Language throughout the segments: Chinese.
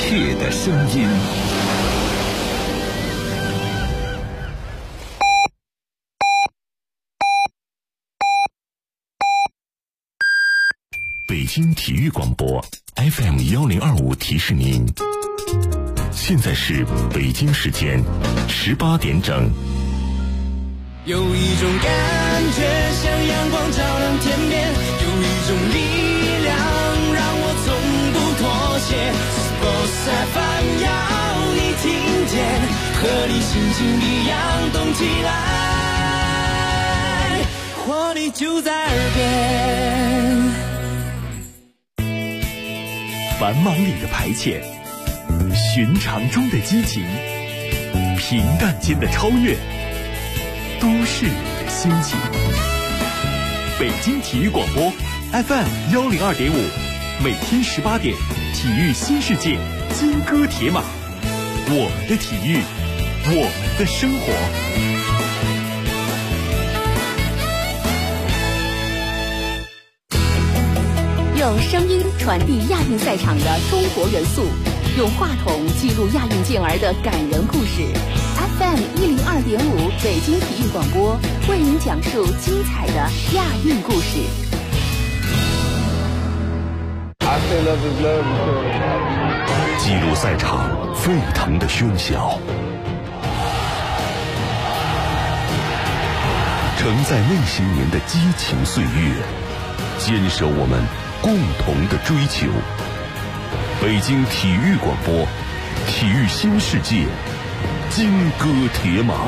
切的声音。北京体育广播 FM1025提示您，现在是北京时间18点整。 有一种感觉像阳光照亮天边，有一种力量让我从不妥协。Sports FM 要你听见，和你心情一样动起来，活力就在耳边。 繁忙里的排遣，寻常中的激情，平淡间的超越，都市里的心情。北京体育广播 FM102.5，每天18点，体育新世界，金戈铁马，我们的体育，我们的生活。 用声音传递亚运赛场的中国元素，用话筒记录亚运健儿的感人故事。FM102.5北京体育广播为您讲述精彩的亚运故事。 记录赛场沸腾的喧嚣，承载那些年的激情岁月，坚守我们共同的追求。北京体育广播，体育新世界，金戈铁马。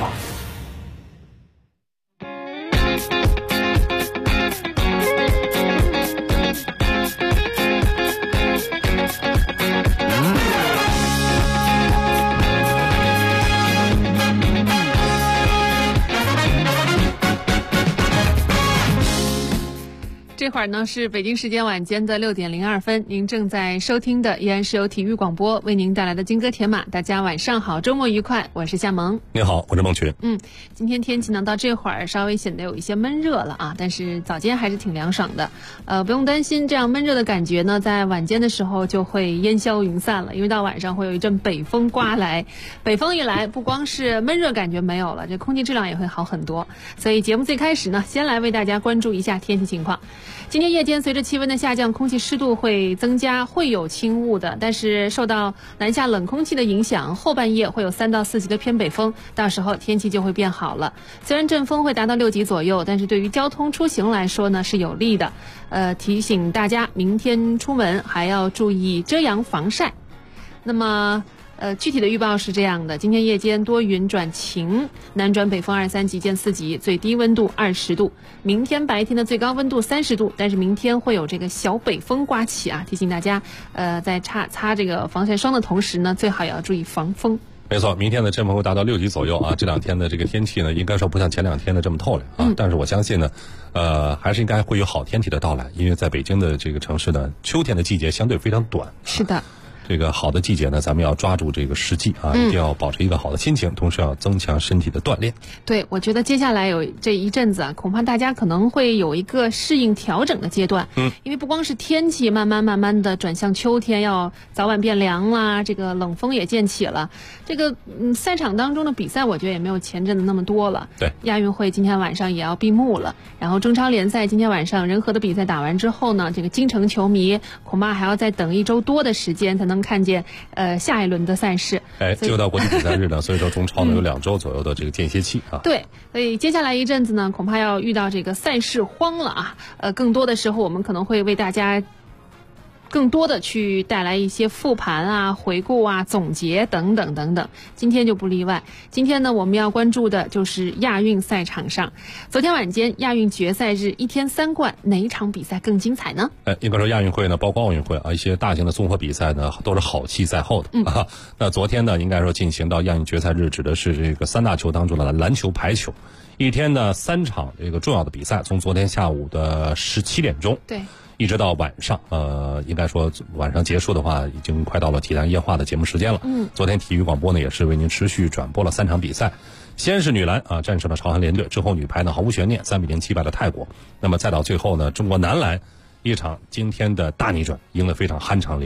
这会儿呢是北京时间晚间的6点02分，您正在收听的依然是由体育广播为您带来的金戈铁马。大家晚上好，周末愉快，我是夏萌。 你好，我是孟群。 今天天气呢到这会儿稍微显得有一些闷热了啊，但是早间还是挺凉爽的。不用担心，这样闷热的感觉呢在晚间的时候就会烟消云散了，因为到晚上会有一阵北风刮来，北风一来，不光是闷热感觉没有了，这空气质量也会好很多。所以节目最开始呢，先来为大家关注一下天气情况。今天夜间随着气温的下降，空气湿度会增加，会有轻雾的，但是受到南下冷空气的影响，后半夜会有3到4级的偏北风，到时候天气就会变好了。虽然阵风会达到6级左右，但是对于交通出行来说呢是有利的。提醒大家明天出门还要注意遮阳防晒。那么具体的预报是这样的，今天夜间多云转晴，南转北风2、3级见4级，最低温度20度。明天白天的最高温度30度，但是明天会有这个小北风刮起啊，提醒大家在擦这个防晒霜的同时呢，最好也要注意防风。 没错，明天的阵风会达到6级左右啊。这两天的这个天气呢，应该说不像前2天的这么透亮啊。但是我相信呢，还是应该会有好天气的到来，因为在北京的这个城市呢，秋天的季节相对非常短。 是的。 这个好的季节呢，咱们要抓住这个时机啊，一定要保持一个好的心情，同时要增强身体的锻炼。 对，我觉得接下来有这一阵子啊，恐怕大家可能会有一个适应调整的阶段。因为不光是天气慢慢的转向秋天，要早晚变凉啦，这个冷风也渐起了。这个赛场当中的比赛，我觉得也没有前阵子那么多了。 对， 亚运会今天晚上也要闭幕了，然后中超联赛今天晚上仁和的比赛打完之后呢，这个京城球迷恐怕还要再等1周多的时间才能看见下一轮的赛事。 就到国际比赛日呢，所以说中超呢有2周左右的这个间歇期啊。 对，所以接下来一阵子呢，恐怕要遇到这个赛事荒了啊。更多的时候我们可能会为大家更多的去带来一些复盘啊、回顾啊、总结等等等等。今天就不例外。今天呢，我们要关注的就是亚运赛场上，昨天晚间亚运决赛日1天3冠，哪一场比赛更精彩呢？ 应该说亚运会呢，包括奥运会啊，一些大型的综合比赛呢，都是好戏在后的啊。那昨天呢，应该说进行到亚运决赛日，指的是这个3大球当中的篮球、排球。1天呢3场这个重要的比赛，从昨天下午的17点钟， 对， 一直到晚上，应该说晚上结束的话，已经快到了体坛夜话的节目时间了。昨天体育广播呢也是为您持续转播了3场比赛，先是女篮啊战胜了朝韩联队，之后女排呢毫无悬念3比0击败了泰国，那么再到最后呢，中国男篮一场今天的大逆转，赢得非常酣畅淋漓。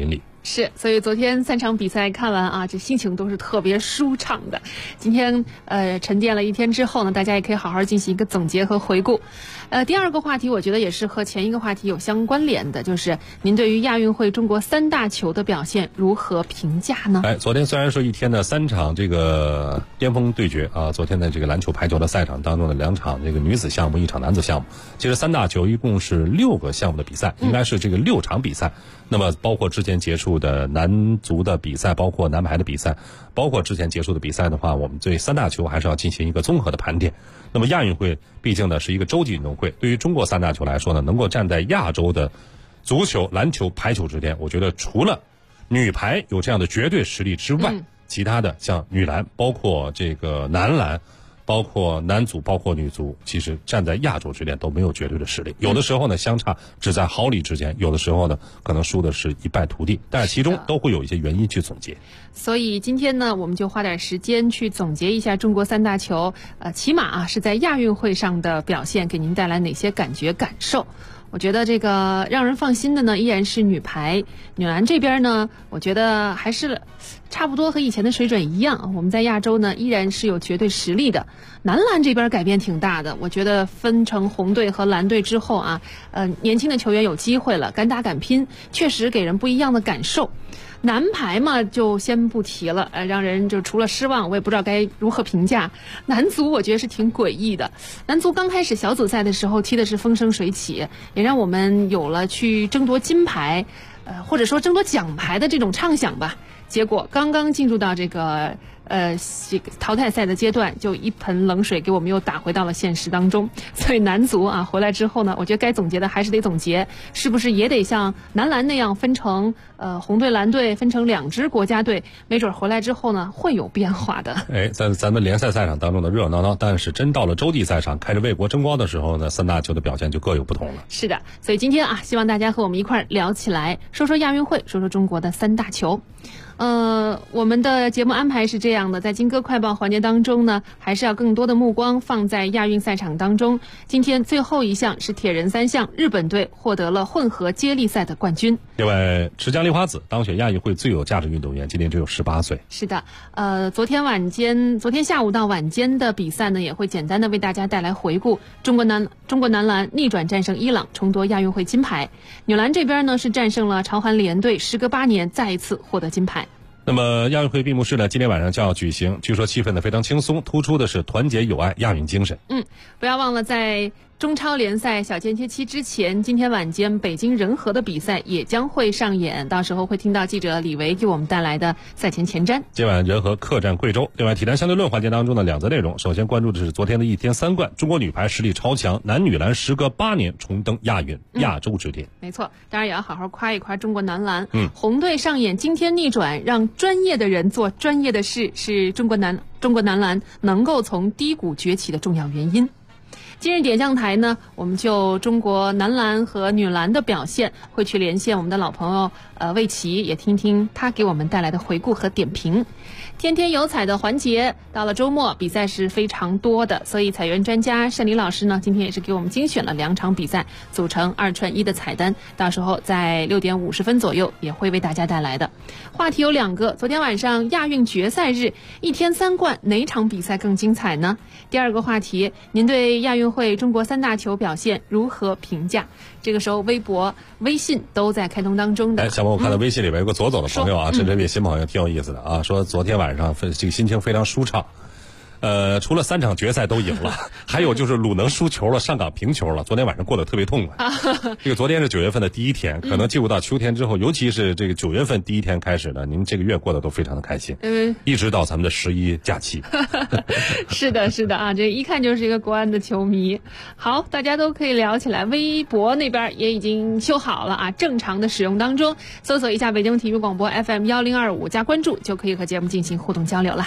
是，所以昨天3场比赛看完啊，这心情都是特别舒畅的。今天沉淀了一天之后呢，大家也可以好好进行一个总结和回顾。第二个话题，我觉得也是和前一个话题有相关联的，就是您对于亚运会中国3大球的表现如何评价呢？ 昨天虽然说一天的3场这个巅峰对决啊，昨天的这个篮球、排球的赛场当中的2场这个女子项目，1场男子项目，其实3大球一共是6个项目的比赛，应该是这个6场比赛。那么包括之前结束的男足的比赛，包括男排的比赛，包括之前结束的比赛的话，我们对3大球还是要进行一个综合的盘点。那么亚运会毕竟呢是一个洲际运动会，对于中国3大球来说呢，能够站在亚洲的足球、篮球、排球之巅，我觉得除了女排有这样的绝对实力之外，其他的像女篮，包括这个男篮，包括男足，包括女足，其实站在亚洲之巅都没有绝对的实力。有的时候呢，相差只在毫厘之间；有的时候呢，可能输的是一败涂地。但是其中都会有一些原因去总结。 所以今天呢，我们就花点时间去总结一下中国3大球，起码啊是在亚运会上的表现，给您带来哪些感觉感受。我觉得这个让人放心的呢，依然是女排。女篮这边呢，我觉得还是差不多和以前的水准一样。我们在亚洲呢，依然是有绝对实力的。男篮这边改变挺大的，我觉得分成红队和蓝队之后啊，年轻的球员有机会了，敢打敢拼，确实给人不一样的感受。男排嘛，就先不提了，让人就除了失望，我也不知道该如何评价。男足我觉得是挺诡异的，男足刚开始小组赛的时候踢的是风生水起，也让我们有了去争夺金牌，或者说争夺奖牌的这种畅想吧。结果刚刚进入到这个淘汰赛的阶段，就一盆冷水给我们又打回到了现实当中。所以男足啊回来之后呢，我觉得该总结的还是得总结，是不是也得像男篮那样分成红队蓝队，分成2支国家队，没准回来之后呢会有变化的。 在咱们联赛赛场当中的热热闹闹，但是真到了洲际赛场开着为国争光的时候呢，3大球的表现就各有不同了。 是的，所以今天啊，希望大家和我们一块儿聊起来，说说亚运会，说说中国的3大球。我们的节目安排是这样的，在金歌快报环节当中呢，还是要更多的目光放在亚运赛场当中。今天最后一项是铁人3项，日本队获得了混合接力赛的冠军。 另外，池江璃花子当选亚运会最有价值运动员，今年只有18岁。 是的，昨天下午到晚间的比赛呢，也会简单的为大家带来回顾。中国男篮逆转战胜伊朗，重夺亚运会金牌。女篮这边呢是战胜了朝韩联队，时隔8年再一次获得金牌。 那么亚运会闭幕式呢，今天晚上就要举行，据说气氛呢非常轻松，突出的是团结友爱、亚运精神。 不要忘了在中超联赛小间歇期之前，今天晚间北京人和的比赛也将会上演，到时候会听到记者李维给我们带来的赛前前瞻。 今晚人和客战贵州。另外，体坛相对论环节当中的2则内容，首先关注的是昨天的一天3冠，中国女排实力超强，男女篮时隔8年重登亚运亚洲之巅。 没错，当然也要好好夸一夸中国男篮。红队上演惊天逆转，让专业的人做专业的事，是中国男篮能够从低谷崛起的重要原因。今日点将台呢，我们就中国男篮和女篮的表现，会去连线我们的老朋友魏琪，也听听他给我们带来的回顾和点评。天天有彩的环节，到了周末比赛是非常多的，所以彩员专家单黎老师呢，今天也是给我们精选了2场比赛，组成2串1的彩单，到时候在6点50分左右也会为大家带来的。话题有2个，昨天晚上亚运决赛日，一天3冠，哪场比赛更精彩呢？第2个话题，您对亚运会中国3大球表现如何评价？这个时候微博、微信都在开通当中的。 小萌，我看到微信里边有个左走的朋友啊，这位新朋友挺有意思的啊，说昨天晚上这个心情非常舒畅。除了3场决赛都赢了，还有就是鲁能输球了，上港平球了。昨天晚上过得特别痛快。这个昨天是9月份的第一天，可能进入到秋天之后，尤其是这个9月份第一天开始呢，您这个月过得都非常的开心。一直到咱们的11假期。 是的啊，这一看就是一个国安的球迷。好，大家都可以聊起来。微博那边也已经修好了啊，正常的使用当中，搜索一下北京体育广播 FM 1025加关注，就可以和节目进行互动交流了。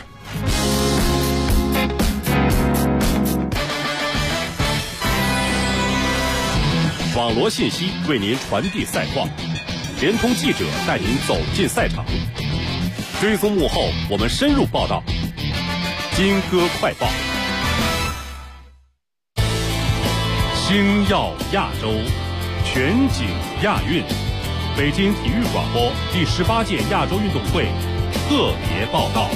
网罗信息为您传递赛况，联通记者带您走进赛场，追踪幕后，我们深入报道。金歌快报，星耀亚洲，全景亚运， 北京体育广播第18届亚洲运动会特别报道。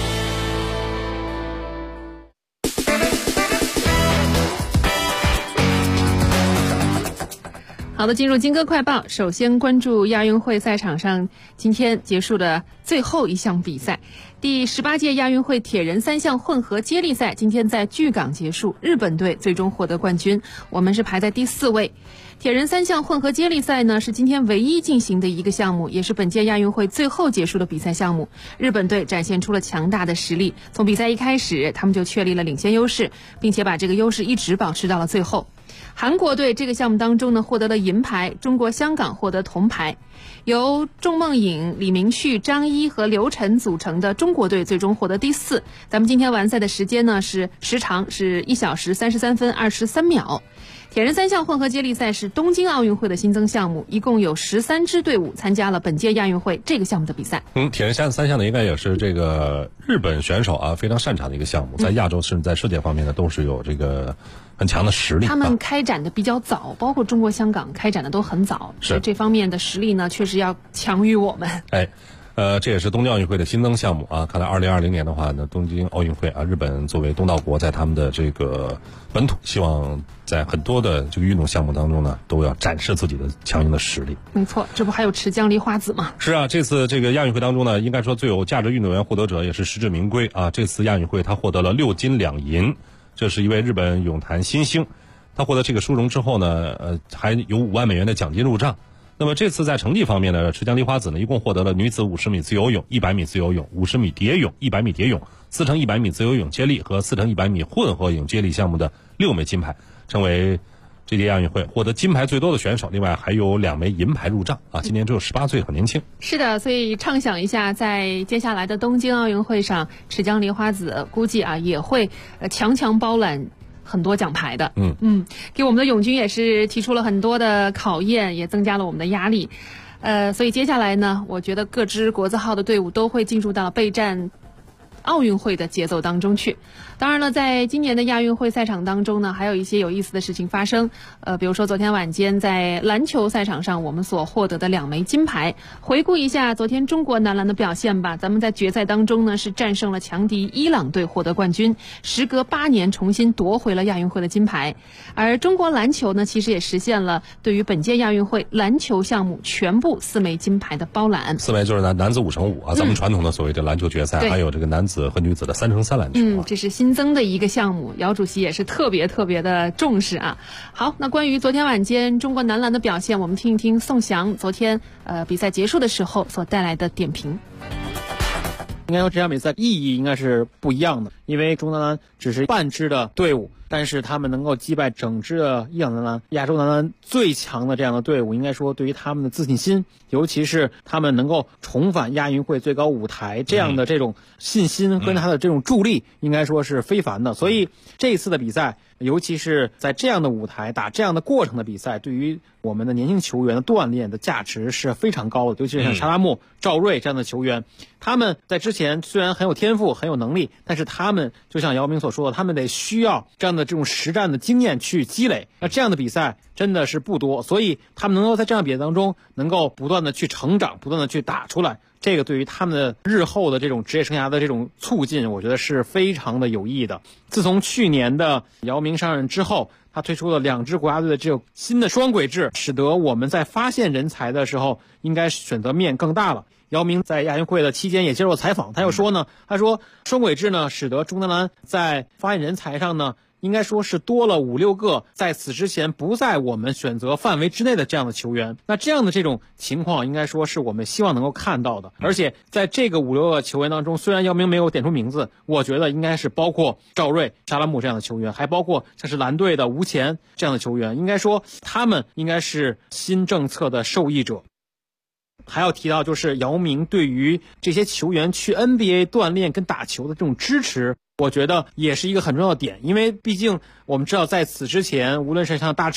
好的，进入金歌快报，首先关注亚运会赛场上今天结束的最后一项比赛。第18届亚运会铁人3项混合接力赛今天在巨港结束，日本队最终获得冠军，我们是排在第4位。铁人3项混合接力赛呢是今天唯一进行的一个项目，也是本届亚运会最后结束的比赛项目。日本队展现出了强大的实力，从比赛一开始他们就确立了领先优势，并且把这个优势一直保持到了最后。韩国队这个项目当中呢获得了银牌，中国香港获得铜牌。由仲梦颖、李明旭、张一和刘晨组成的中国队最终获得第4。咱们今天完赛的时间呢是时长是1小时33分23秒。铁人3项混合接力赛是东京奥运会的新增项目，一共有13支队伍参加了本届亚运会这个项目的比赛。 铁人3项呢应该也是这个日本选手啊非常擅长的一个项目，在亚洲甚至在世界方面呢都是有这个很强的实力。 他们开展的比较早，包括中国香港开展的都很早，所以这方面的实力呢确实要强于我们。 这也是东京奥运会的新增项目啊。看来2020年的话呢，东京奥运会啊，日本作为东道国，在他们的这个本土，希望在很多的这个运动项目当中呢，都要展示自己的强硬的实力。 没错，这不还有持江梨花子吗？ 是啊，这次这个亚运会当中呢，应该说最有价值运动员获得者也是实至名归啊。这次亚运会他获得了6金2银，这是一位日本泳坛新星。他获得这个殊荣之后呢，还有5万美元的奖金入账。那么这次在成绩方面呢，持江梨花子呢一共获得了女子50米自由泳、100米自由泳、50米蝶泳、100米蝶泳、4乘100米自由泳接力和4乘100米混合泳接力项目的6枚金牌，成为这届亚运会获得金牌最多的选手。另外还有2枚银牌入账啊，今年只有18岁，很年轻。 是的，所以畅想一下，在接下来的东京奥运会上，持江梨花子估计啊也会强包揽很多奖牌的。给我们的泳军也是提出了很多的考验，也增加了我们的压力。所以接下来呢，我觉得各支国字号的队伍都会进入到备战奥运会的节奏当中去。当然了，在今年的亚运会赛场当中呢，还有一些有意思的事情发生。比如说昨天晚间在篮球赛场上我们所获得的2枚金牌。回顾一下昨天中国男篮的表现吧。咱们在决赛当中呢是战胜了强敌伊朗队获得冠军，时隔8年重新夺回了亚运会的金牌。而中国篮球呢其实也实现了对于本届亚运会篮球项目全部4枚金牌的包揽。 4枚就是男子5乘5啊，咱们传统的所谓的篮球决赛，还有这个男子和女子的3乘3篮球。 这是新增的一个项目，姚主席也是特别的重视啊。好，那关于昨天晚间中国男篮的表现，我们听一听宋翔昨天比赛结束的时候所带来的点评。 应该说这场比赛意义应该是不一样的，因为中国男篮只是半支的队伍，但是他们能够击败整支的伊朗男篮，亚洲男篮最强的这样的队伍，应该说对于他们的自信心，尤其是他们能够重返亚运会最高舞台这样的这种信心跟他的这种助力，应该说是非凡的。所以这一次的比赛，尤其是在这样的舞台打这样的过程的比赛，对于我们的年轻球员的锻炼的价值是非常高的。尤其是像沙拉木、赵睿这样的球员，他们在之前虽然很有天赋很有能力，但是他们就像姚明所说的，他们得需要这样的这种实战的经验去积累。那这样的比赛真的是不多，所以他们能够在这样比赛当中能够不断的去成长，不断的去打出来，这个对于他们的日后的这种职业生涯的这种促进，我觉得是非常的有益的。自从去年的姚明上任之后，他推出了2支国家队的这种新的双轨制，使得我们在发现人才的时候应该选择面更大了。姚明在亚运会的期间也接受了采访，他又说呢，他说双轨制呢使得中男篮在发现人才上呢应该说是多了5-6个在此之前不在我们选择范围之内的这样的球员。那这样的这种情况应该说是我们希望能够看到的。而且在这个5-6个球员当中，虽然姚明没有点出名字，我觉得应该是包括赵睿、沙拉木这样的球员，还包括像是蓝队的吴前这样的球员，应该说他们应该是新政策的受益者。还要提到就是姚明对于这些球员去 NBA 锻炼跟打球的这种支持，我觉得也是一个很重要的点。因为毕竟我们知道在此之前，无论是像大志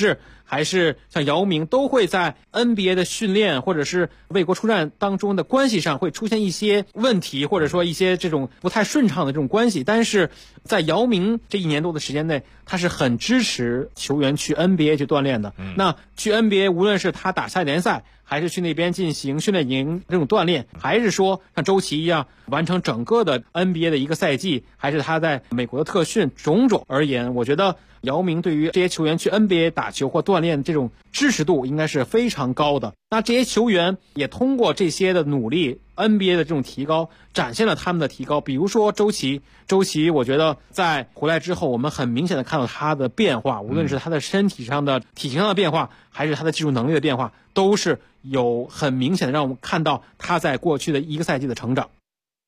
还是像姚明，都会在 NBA 的训练或者是为国出战当中的关系上会出现一些问题，或者说一些这种不太顺畅的这种关系。但是在姚明这1年多的时间内，他是很支持球员去 NBA 去锻炼的。那去 NBA 无论是他打下联赛，还是去那边进行训练营这种锻炼，还是说像周琦一样完成整个的 NBA 的一个赛季，还是他在美国的特训，种种而言，我觉得姚明对于这些球员去 NBA 打球或锻炼这种支持度应该是非常高的。那这些球员也通过这些的努力， NBA 的这种提高展现了他们的提高。比如说周琦，我觉得在回来之后，我们很明显的看到他的变化，无论是他的身体上的体型上的变化，还是他的技术能力的变化，都是有很明显的让我们看到他在过去的1个赛季的成长。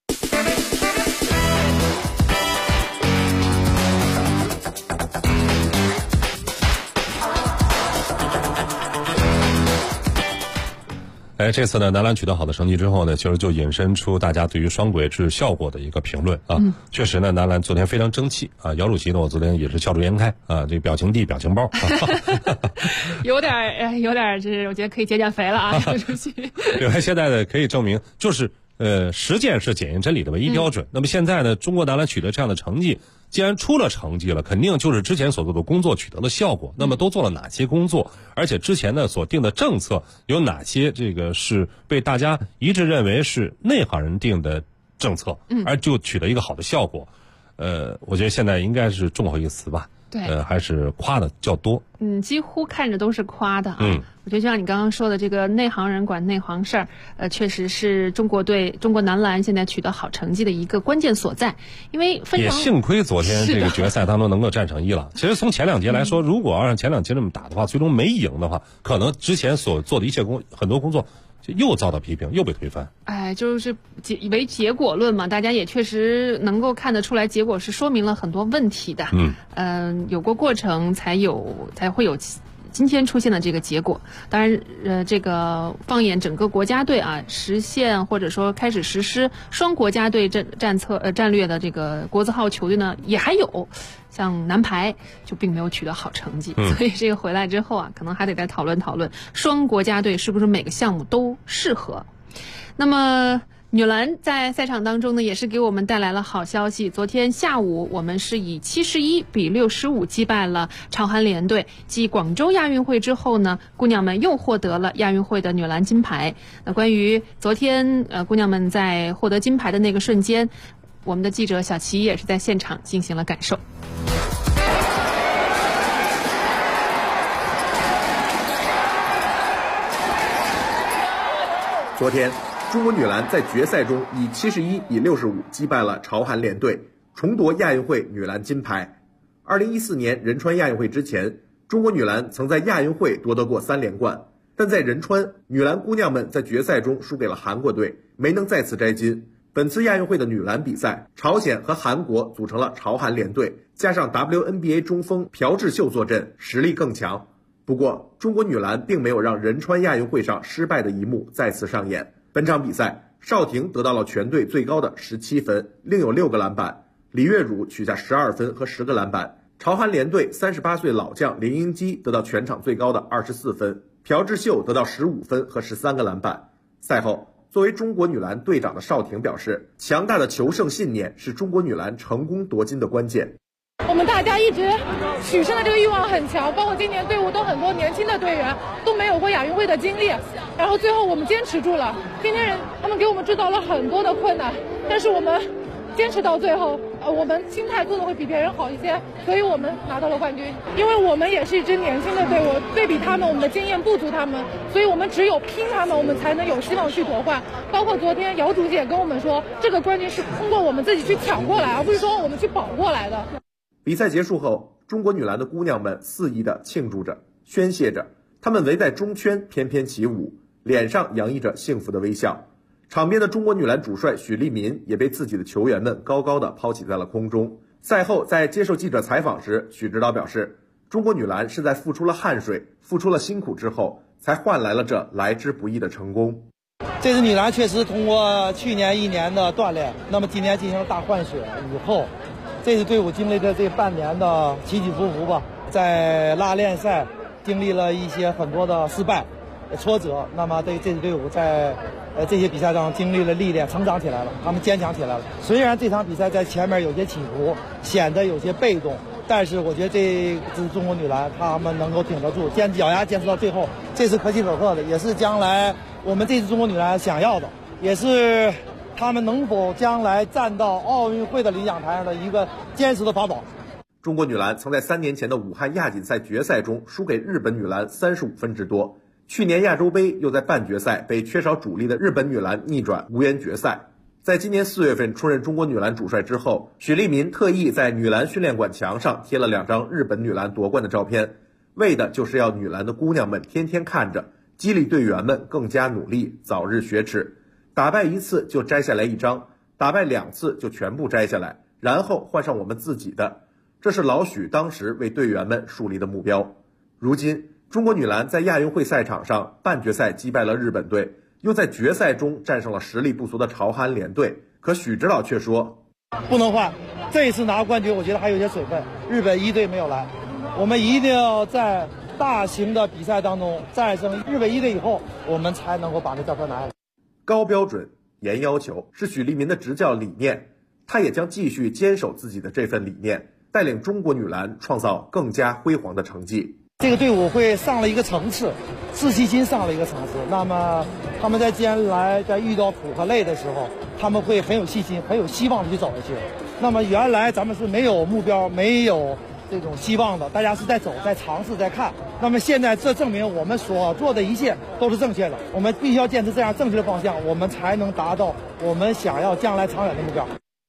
这次呢，男篮取得好的成绩之后呢，其实就引申出大家对于双轨制效果的一个评论啊。确实呢，男篮昨天非常争气啊。姚主席呢，我昨天也是笑逐颜开啊，这表情帝、表情包， 有点这我觉得可以减减肥了啊，姚主席。 因为现在呢，可以证明就是实践是检验真理的唯一标准。那么现在呢，中国男篮取得这样的成绩，既然出了成绩了，肯定就是之前所做的工作取得了效果。那么都做了哪些工作？而且之前呢所定的政策有哪些？这个是被大家一致认为是内行人定的政策，而就取得一个好的效果。我觉得现在应该是众口一词吧。 对， 还是夸的较多。 几乎看着都是夸的啊。我觉得就像你刚刚说的，这个内行人管内行事儿，确实是中国男篮现在取得好成绩的一个关键所在。因为也幸亏昨天这个决赛当中能够战成1了。其实从前2节来说，如果要让前2节这么打的话，最终没赢的话，可能之前所做的一切很多工作又遭到批评，又被推翻。 就是为结果论嘛，大家也确实能够看得出来，结果是说明了很多问题的。有过过程才会有今天出现的这个结果。当然，这个放眼整个国家队啊，实现或者说开始实施双国家队战略的这个国字号球队呢，也还有。像男排就并没有取得好成绩，所以这个回来之后啊，可能还得再讨论讨论双国家队是不是每个项目都适合。那么女篮在赛场当中呢，也是给我们带来了好消息。昨天下午，我们是以71比65击败了朝韩联队。继广州亚运会之后呢，姑娘们又获得了亚运会的女篮金牌。那关于昨天姑娘们在获得金牌的那个瞬间，我们的记者小齐也是在现场进行了感受。 昨天，中国女篮在决赛中以71比65击败了朝韩联队，重夺亚运会女篮金牌。2014年仁川亚运会之前，中国女篮曾在亚运会夺得过3连冠，但在仁川，女篮姑娘们在决赛中输给了韩国队，没能再次摘金。本次亚运会的女篮比赛，朝鲜和韩国组成了朝韩联队，加上 WNBA 中锋朴智秀坐镇，实力更强。不过，中国女篮并没有让仁川亚运会上失败的一幕再次上演。本场比赛，邵婷得到了全队最高的17分，另有6个篮板；李月汝取下12分和10个篮板。朝韩联队38岁老将林英基得到全场最高的24分，朴智秀得到15分和13个篮板。赛后，作为中国女篮队长的邵婷表示，强大的求胜信念是中国女篮成功夺金的关键。 我们大家一直取胜的这个欲望很强，包括今年队伍都很多年轻的队员都没有过亚运会的经历，然后最后我们坚持住了。今天人他们给我们制造了很多的困难，但是我们坚持到最后，我们心态做的会比别人好一些，所以我们拿到了冠军。因为我们也是一支年轻的队伍，对比他们，我们的经验不足他们，所以我们只有拼他们，我们才能有希望去夺冠。包括昨天姚主席也跟我们说，这个冠军是通过我们自己去抢过来，而不是说我们去保过来的。 比赛结束后，中国女篮的姑娘们肆意地庆祝着、宣泄着，她们围在中圈翩翩起舞，脸上洋溢着幸福的微笑。场边的中国女篮主帅许利民也被自己的球员们高高地抛起在了空中。赛后在接受记者采访时，许指导表示，中国女篮是在付出了汗水、付出了辛苦之后，才换来了这来之不易的成功。 这支女篮确实通过去年1年的锻炼，那么今年进行了大换血以后，这支队伍经历了这半年的起起伏伏吧，在拉练赛经历了一些很多的失败、挫折，那么对这支队伍在这些比赛上经历了历练，成长起来了，他们坚强起来了。虽然这场比赛在前面有些起伏，显得有些被动，但是我觉得这支中国女篮他们能够顶得住，咬牙坚持到最后，这是可喜可贺的，也是将来我们这支中国女篮想要的，也是他们能否将来站到奥运会的领奖台上的一个坚实的法宝。 中国女篮曾在3年前的武汉亚锦赛决赛中输给日本女篮35分之多，去年亚洲杯又在半决赛被缺少主力的日本女篮逆转无缘决赛。在今年4月份出任中国女篮主帅之后，许利民特意在女篮训练馆墙上贴了2张日本女篮夺冠的照片，为的就是要女篮的姑娘们天天看着，激励队员们更加努力，早日雪耻。打败1次就摘下来1张，打败2次就全部摘下来，然后换上我们自己的。这是老许当时为队员们树立的目标。如今中国女篮在亚运会赛场上半决赛击败了日本队，又在决赛中战胜了实力不俗的朝韩联队，可许指导却说不能换，这一次拿冠军我觉得还有些水分，日本1队没有来，我们一定要在大型的比赛当中战胜日本1队以后，我们才能够把这教科拿下来。 高标准严要求是许利民的执教理念，他也将继续坚守自己的这份理念，带领中国女篮创造更加辉煌的成绩。 这个队伍会上了一个层次，自信心上了一个层次，那么他们在将来在遇到苦和累的时候，他们会很有信心，很有希望的去走下去。那么原来咱们是没有目标，没有这种希望的，大家是在走，在尝试，在看。那么现在这证明我们所做的一切都是正确的，我们必须要坚持这样正确的方向，我们才能达到我们想要将来长远的目标。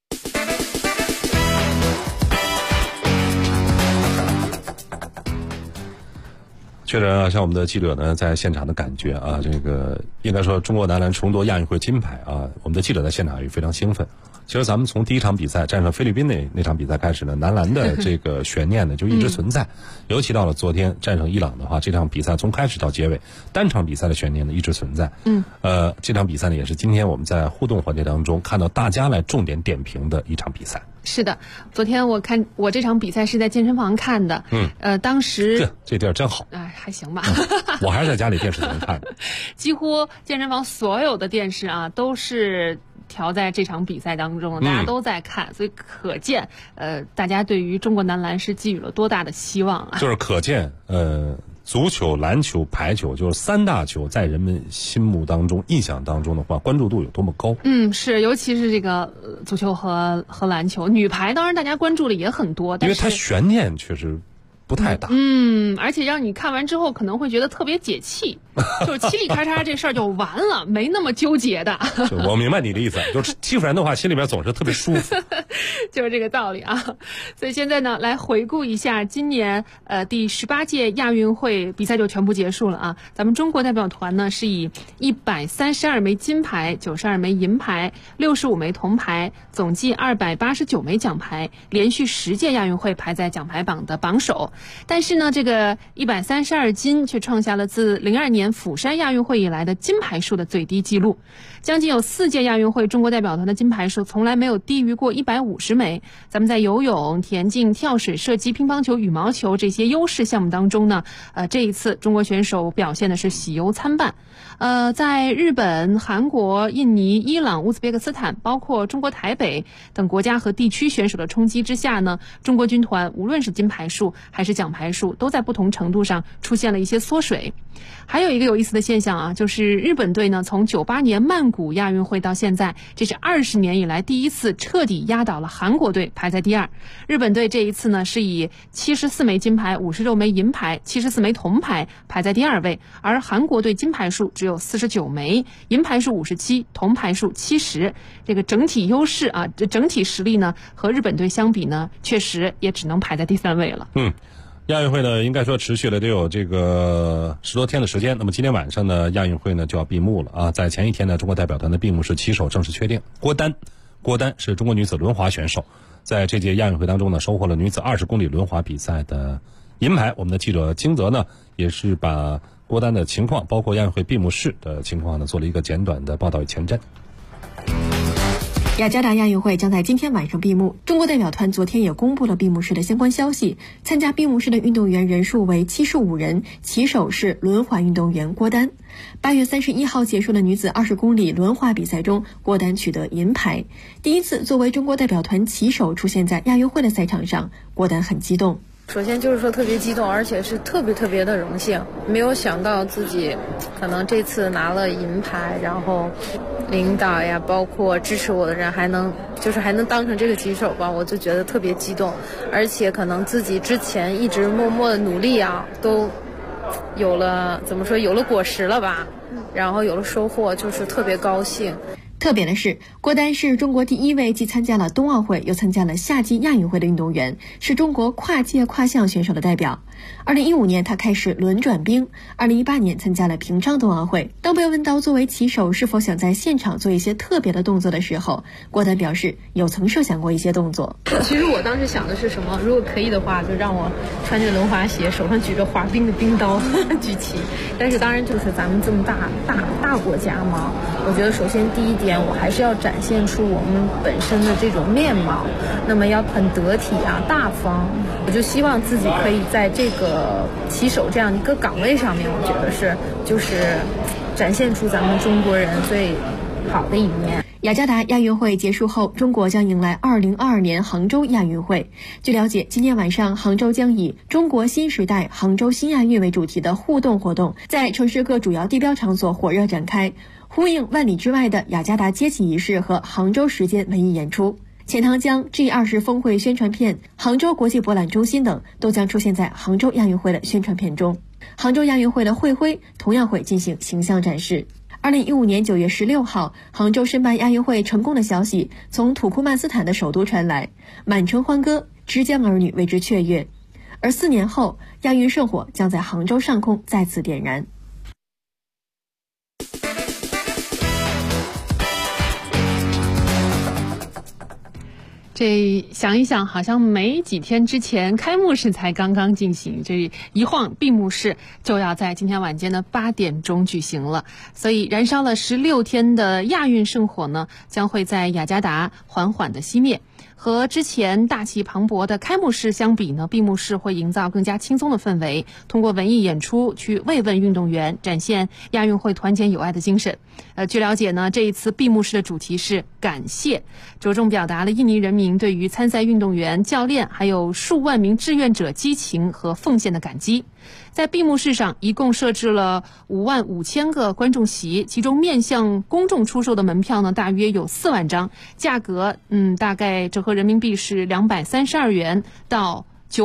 确实啊，像我们的记者呢，在现场的感觉啊，这个应该说中国男篮重夺亚运会金牌啊，我们的记者在现场也非常兴奋。其实咱们从第一场比赛战胜菲律宾那场比赛开始呢，男篮的这个悬念呢就一直存在，尤其到了昨天战胜伊朗的话，这场比赛从开始到结尾，单场比赛的悬念呢一直存在。这场比赛呢也是今天我们在互动环节当中看到大家来重点点评的一场比赛。 是的，昨天我这场比赛是在健身房看的，当时这地儿真好， 还行吧， 我还是在家里电视上看的。 几乎健身房所有的电视啊都是调在这场比赛当中，大家都在看，所以可见大家对于中国男篮是寄予了多大的希望啊！ 就是可见足球、篮球、排球，就是3大球，在人们心目当中、印象当中的话，关注度有多么高？ 是，尤其是这个足球和篮球，女排当然大家关注的也很多，但是因为它悬念确实不太大， 而且让你看完之后可能会觉得特别解气，就是嘁里咔嚓这事儿就完了，没那么纠结的。 我明白你的意思，就是欺负人的话，心里边总是特别舒服， 就是这个道理啊。所以现在呢，来回顾一下今年第18届亚运会比赛就全部结束了啊。咱们中国代表团呢是以132枚金牌、92枚银牌、65枚铜牌，总计289枚奖牌，连续10届亚运会排在奖牌榜的榜首。但是呢，这个132金却创下了自02年釜山亚运会以来的金牌数的最低纪录。将近有4届亚运会，中国代表团的金牌数从来没有低于过150枚。咱们在游泳、田径、跳水、射击、乒乓球、羽毛球这些优势项目当中呢，这一次中国选手表现的是喜忧参半。在日本、韩国、印尼、伊朗、乌兹别克斯坦，包括中国台北等国家和地区选手的冲击之下呢，中国军团无论是金牌数还是奖牌数，都在不同程度上出现了一些缩水。还有一个有意思的现象啊，就是日本队呢，从98年曼谷亚运会到现在，这是20年以来第一次彻底压倒了韩国队，排在第2。日本队这一次呢，是以74枚金牌、56枚银牌、74枚铜牌排在第2位，而韩国队金牌数只有49枚，银牌数57，铜牌数70。这个整体优势啊，这整体实力呢，和日本队相比呢，确实也只能排在第3位了。 亚运会呢，应该说持续了得有这个10多天的时间。那么今天晚上呢，亚运会呢就要闭幕了啊。在前一天呢，中国代表团的闭幕式旗手正式确定，郭丹是中国女子轮滑选手，在这届亚运会当中呢，收获了女子20公里轮滑比赛的银牌。我们的记者金泽呢，也是把郭丹的情况，包括亚运会闭幕式的情况呢，做了一个简短的报道与前瞻。 雅加达亚运会将在今天晚上闭幕。中国代表团昨天也公布了闭幕式的相关消息，参加闭幕式的运动员人数为75人，旗手是轮滑运动员郭丹。8月31号结束的女子20公里轮滑比赛中，郭丹取得银牌，第一次作为中国代表团旗手出现在亚运会的赛场上，郭丹很激动。 首先就是说特别激动，而且是特别的荣幸，没有想到自己可能这次拿了银牌，然后领导呀包括支持我的人还能当成这个旗手吧，我就觉得特别激动，而且可能自己之前一直默默的努力啊都有了果实了吧，然后有了收获，就是特别高兴。 特别的是，郭丹是中国第一位既参加了冬奥会又参加了夏季亚运会的运动员，是中国跨界跨项选手的代表。2015年他开始轮转冰，2018年参加了平昌冬奥会。当被问到作为旗手是否想在现场做一些特别的动作的时候，郭丹表示曾设想过一些动作。 其实我当时想的是什么，如果可以的话就让我穿着轮滑鞋，手上举着滑冰的冰刀举旗，但是当然就是咱们这么大国家嘛，我觉得首先第一点我还是要展现出我们本身的这种面貌，那么要很得体啊大方，我就希望自己可以在这个旗手这样一个岗位上面，我觉得就是展现出咱们中国人最好的一面。 雅加达亚运会结束后，中国将迎来2022年杭州亚运会。据了解，今天晚上杭州将以中国新时代杭州新亚运为主题的互动活动，在城市各主要地标场所火热展开，呼应万里之外的雅加达接旗仪式和杭州时间文艺演出。钱塘江 G20 峰会宣传片、杭州国际博览中心等都将出现在杭州亚运会的宣传片中。杭州亚运会的会徽同样会进行形象展示。2015年9月16号，杭州申办亚运会成功的消息从土库曼斯坦的首都传来，满城欢歌，之江儿女为之雀跃。而4年后，亚运圣火将在杭州上空再次点燃。 这想一想，好像没几天之前开幕式才刚刚进行，这一晃闭幕式就要在今天晚间的8点钟举行了。所以燃烧了16天的亚运圣火呢，将会在雅加达缓缓的熄灭。和之前大气磅礴的开幕式相比呢，闭幕式会营造更加轻松的氛围，通过文艺演出去慰问运动员，展现亚运会团结友爱的精神。据了解呢，这一次闭幕式的主题是感谢，着重表达了印尼人民对于参赛运动员、教练还有数万名志愿者激情和奉献的感激。在闭幕式上，一共设置了55000个观众席，其中面向公众出售的门票呢，大约有4万张，价格大概折合人民币是232元到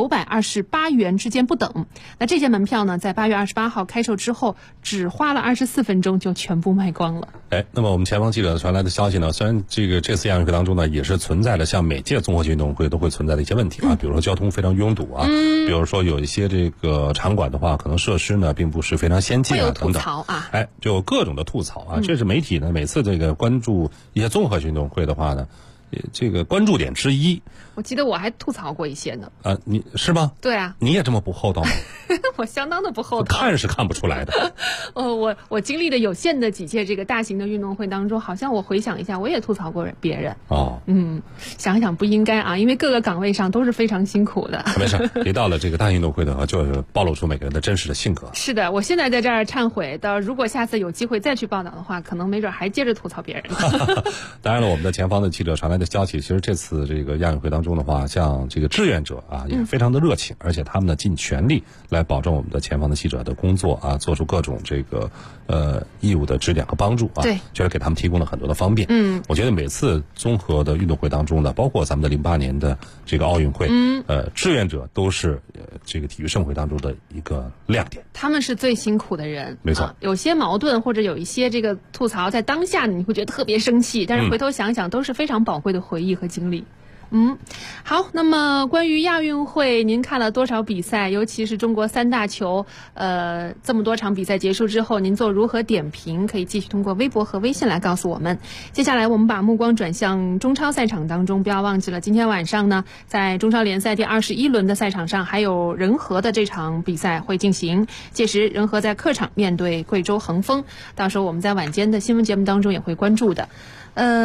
928元之间不等。那这些门票呢，在8月28号开售之后，只花了24分钟就全部卖光了。 那么我们前方记者传来的消息呢，虽然这次亚运会当中呢，也是存在了像每届综合性运动会都会存在的一些问题啊，比如说交通非常拥堵啊，比如说有一些这个场馆的话，可能设施呢并不是非常先进啊，等等。会有吐槽啊，就有各种的吐槽啊。这是媒体呢每次这个关注一些综合性运动会的话呢，这个关注点之一。 我记得我还吐槽过一些呢。 你是吗？ 对啊。 你也这么不厚道吗？ 我相当的不厚道。 看是看不出来的。 我经历的有限的几届这个大型的运动会当中，好像我回想一下，我也吐槽过别人。想一想不应该啊，因为各个岗位上都是非常辛苦的。 没事，一到了这个大型运动会的话，就暴露出每个人的真实的性格。 是的，我现在在这儿忏悔的，如果下次有机会再去报道的话，可能没准还接着吐槽别人。 当然了，我们的前方的记者传来的消息，其实这次这个亚运会当中的话，像这个志愿者啊，也非常的热情，而且他们呢尽全力来保证我们的前方的记者的工作啊，做出各种这个义务的指点和帮助啊， 对， 就是给他们提供了很多的方便。我觉得每次综合的运动会当中呢，包括咱们的08年的这个奥运会，志愿者都是这个体育盛会当中的一个亮点。 他们是最辛苦的人， 没错。 有些矛盾或者有一些这个吐槽，在当下你会觉得特别生气，但是回头想想都是非常宝贵的回忆和经历。好，那么关于亚运会，您看了多少比赛？尤其是中国3大球，这么多场比赛结束之后，您做如何点评？可以继续通过微博和微信来告诉我们。接下来我们把目光转向中超赛场当中，不要忘记了今天晚上呢，在中超联赛第21轮的赛场上，还有仁和的这场比赛会进行。届时仁和在客场面对贵州恒丰，到时候我们在晚间的新闻节目当中也会关注的。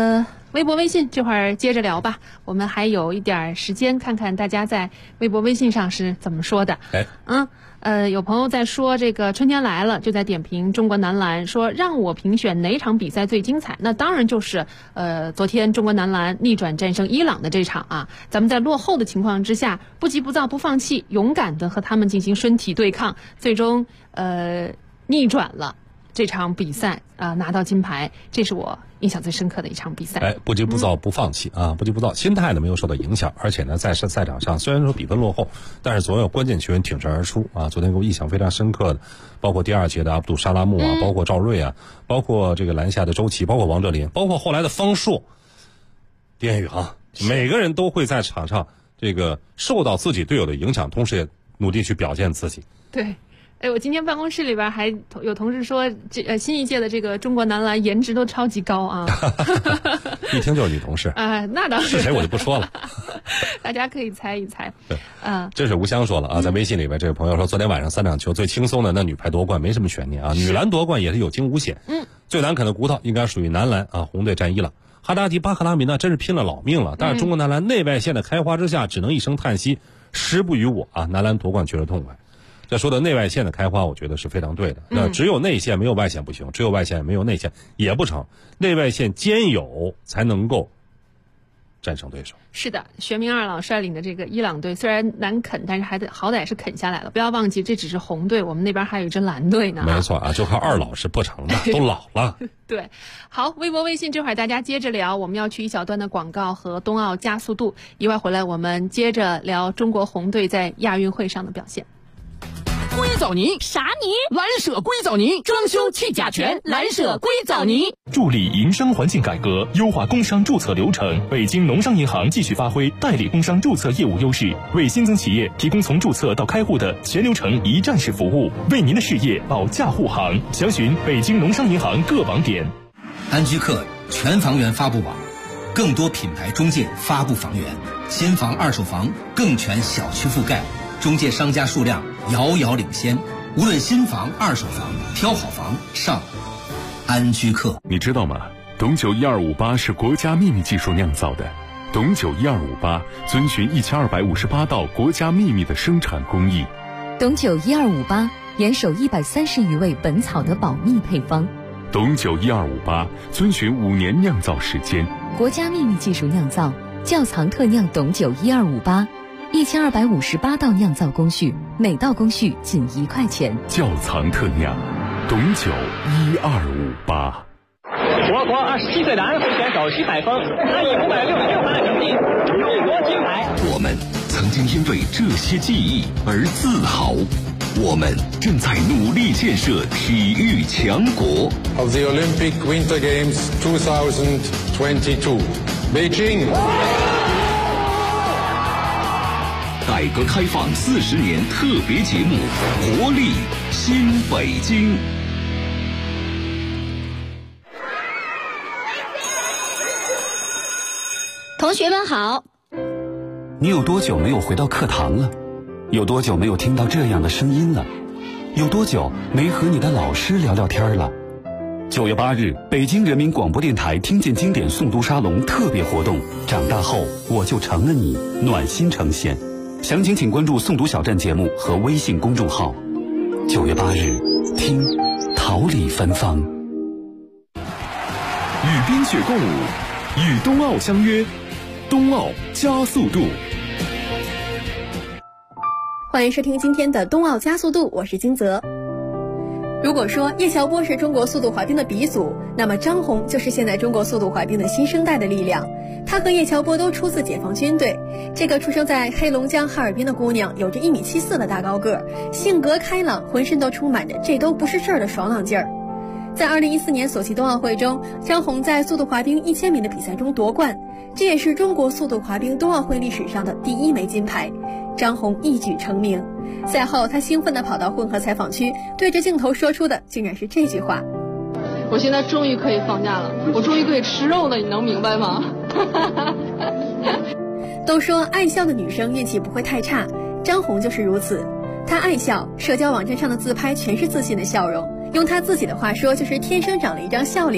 微博微信这会儿接着聊吧，我们还有一点时间，看看大家在微博微信上是怎么说的。有朋友在说这个春天来了，就在点评中国男篮，说让我评选哪场比赛最精彩，那当然就是昨天中国男篮逆转战胜伊朗的这场啊。咱们在落后的情况之下，不急不躁不放弃，勇敢的和他们进行身体对抗，最终逆转了这场比赛拿到金牌，这是我印象最深刻的一场比赛。 不急不躁不放弃不急不躁，心态呢没有受到影响，而且呢在赛场上虽然说比分落后，但是总有关键球员挺身而出昨天给我印象非常深刻的，包括第2节的阿卜杜沙拉木包括赵睿包括这个篮下的周琦，包括王哲林，包括后来的方硕、丁彦雨航，每个人都会在场上这个受到自己队友的影响，同时也努力去表现自己。 对。我今天办公室里边还有同事说，新一届的这个中国男篮颜值都超级高啊！ 一听就是你同事那当然是谁我就不说了， 大家可以猜一猜。 对，这是吴香说了在微信里边这位朋友说，昨天晚上3场球最轻松的那女排夺冠没什么悬念女篮夺冠也是有惊无险。最难啃的骨头应该属于男篮红队战伊朗，哈达迪巴克拉米呢真是拼了老命了，但是中国男篮内外线的开花之下，只能一声叹息，时不与我男篮夺冠确实痛快。这说的内外线的开花，我觉得是非常对的。那只有内线没有外线不行，只有外线没有内线也不成，内外线兼有才能够战胜对手。 是的，玄冥二老率领的这个伊朗队虽然难啃，但是好歹是啃下来了。不要忘记，这只是红队，我们那边还有一支蓝队呢。 没错就靠二老是不成的，都老了。 对，好，微博微信这会儿大家接着聊，我们要去一小段的广告和冬奥加速度，一会儿回来我们接着聊中国红队在亚运会上的表现。 硅藻泥啥泥？蓝舍硅藻泥，装修去甲醛，蓝舍硅藻泥。 助力营商环境改革，优化工商注册流程。北京农商银行继续发挥代理工商注册业务优势，为新增企业提供从注册到开户的全流程一站式服务，为您的事业保驾护航。详询北京农商银行各网点。 安居客全房源发布网，更多品牌中介发布房源，新房、二手房更全小区覆盖。中介商家数量遥遥领先，无论新房、二手房，挑好房上安居客。 你知道吗？董酒1258是国家秘密技术酿造的。董酒1258遵循1258道国家秘密的生产工艺。 董酒1258严守130余味本草的保密配方。 董酒1258遵循5年酿造时间， 国家秘密技术酿造，窖藏特酿董酒1258，1258道酿造工序，每道工序仅1块钱。 窖藏特酿，董酒1258。 我国27岁男会选手徐海峰，他以566分的成绩勇夺金牌。 我们曾经因为这些记忆而自豪，我们正在努力建设体育强国。 Of the Olympic Winter Games 2022, Beijing。 改革开放40年特别节目，活力新北京。 同学们好。 你有多久没有回到课堂了？有多久没有听到这样的声音了？有多久没和你的老师聊聊天了？9月8日，北京人民广播电台听见经典诵读沙龙特别活动，长大后我就成了你，暖心呈现。详情请关注诵读小站节目和微信公众号。9月8日，听桃李芬芳。 与冰雪共舞，与冬奥相约，冬奥加速度。 欢迎收听今天的冬奥加速度，我是金泽。如果说叶乔波是中国速度滑冰的鼻祖，那么张红就是现在中国速度滑冰的新生代的力量。她和叶乔波都出自解放军队，这个出生在黑龙江哈尔滨的姑娘有着1.74米的大高个儿，性格开朗，浑身都充满着这都不是事儿的爽朗劲儿。在2014年索契冬奥会中，张红在速度滑冰1000米的比赛中夺冠，这也是中国速度滑冰冬奥会历史上的第1枚金牌。张红一举成名。赛后，她兴奋地跑到混合采访区，对着镜头说出的竟然是这句话： 我现在终于可以放假了，我终于可以吃肉了，你能明白吗？ 都说爱笑的女生运气不会太差，张红就是如此。她爱笑，社交网站上的自拍全是自信的笑容，用她自己的话说就是天生长了一张笑脸，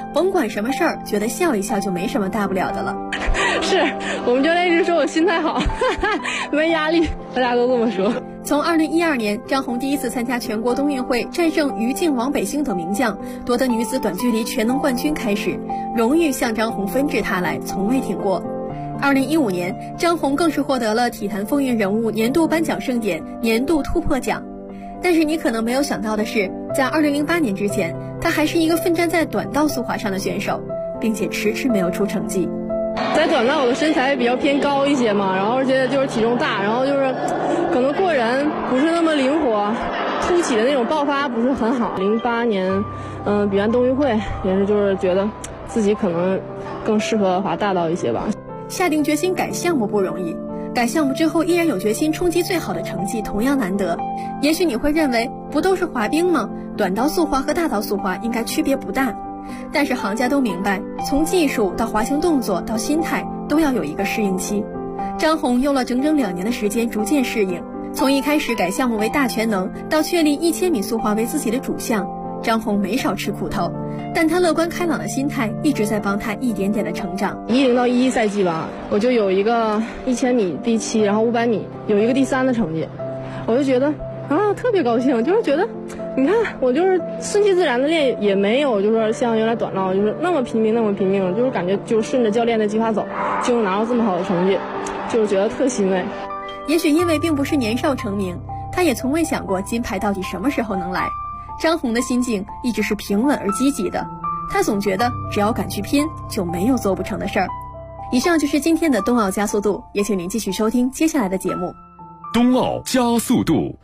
甭管什么事儿，觉得笑一笑就没什么大不了的了。 是我们教练一直说我心态好，没压力，大家都这么说。 从2012年张红第一次参加全国冬运会，战胜于静、王北星等名将，夺得女子短距离全能冠军开始，荣誉向张红纷至沓来，从未停过。2015年，张红更是获得了体坛风云人物年度颁奖盛典年度突破奖。但是你可能没有想到的是，在2008年之前，她还是一个奋战在短道速滑上的选手，并且迟迟没有出成绩。 在短道我的身材比较偏高一些嘛，然后而且就是体重大，然后就是可能过人不是那么灵活，突起的那种爆发不是很好。08年比完冬运会也是就是觉得自己可能更适合滑大道一些吧。 下定决心改项目不容易，改项目之后依然有决心冲击最好的成绩同样难得。也许你会认为不都是滑冰吗？短道速滑和大道速滑应该区别不大。但是行家都明白，从技术到滑行动作到心态都要有一个适应期。张红用了整整2年的时间逐渐适应，从一开始改项目为大全能，到确立1000米速滑为自己的主项，张红没少吃苦头，但她乐观开朗的心态一直在帮她一点点的成长。 10到11赛季吧，我就有一个1000米第7，然后500米有一个第3的成绩，我就觉得特别高兴，就是觉得你看我就是顺其自然的练，也没有就是说像原来短道就是那么拼命，就是感觉就顺着教练的计划走，就能拿到这么好的成绩，就是觉得特欣慰。 也许因为并不是年少成名，他也从未想过金牌到底什么时候能来。张红的心境一直是平稳而积极的，他总觉得只要敢去拼，就没有做不成的事儿。以上就是今天的冬奥加速度，也请您继续收听接下来的节目。 冬奥加速度。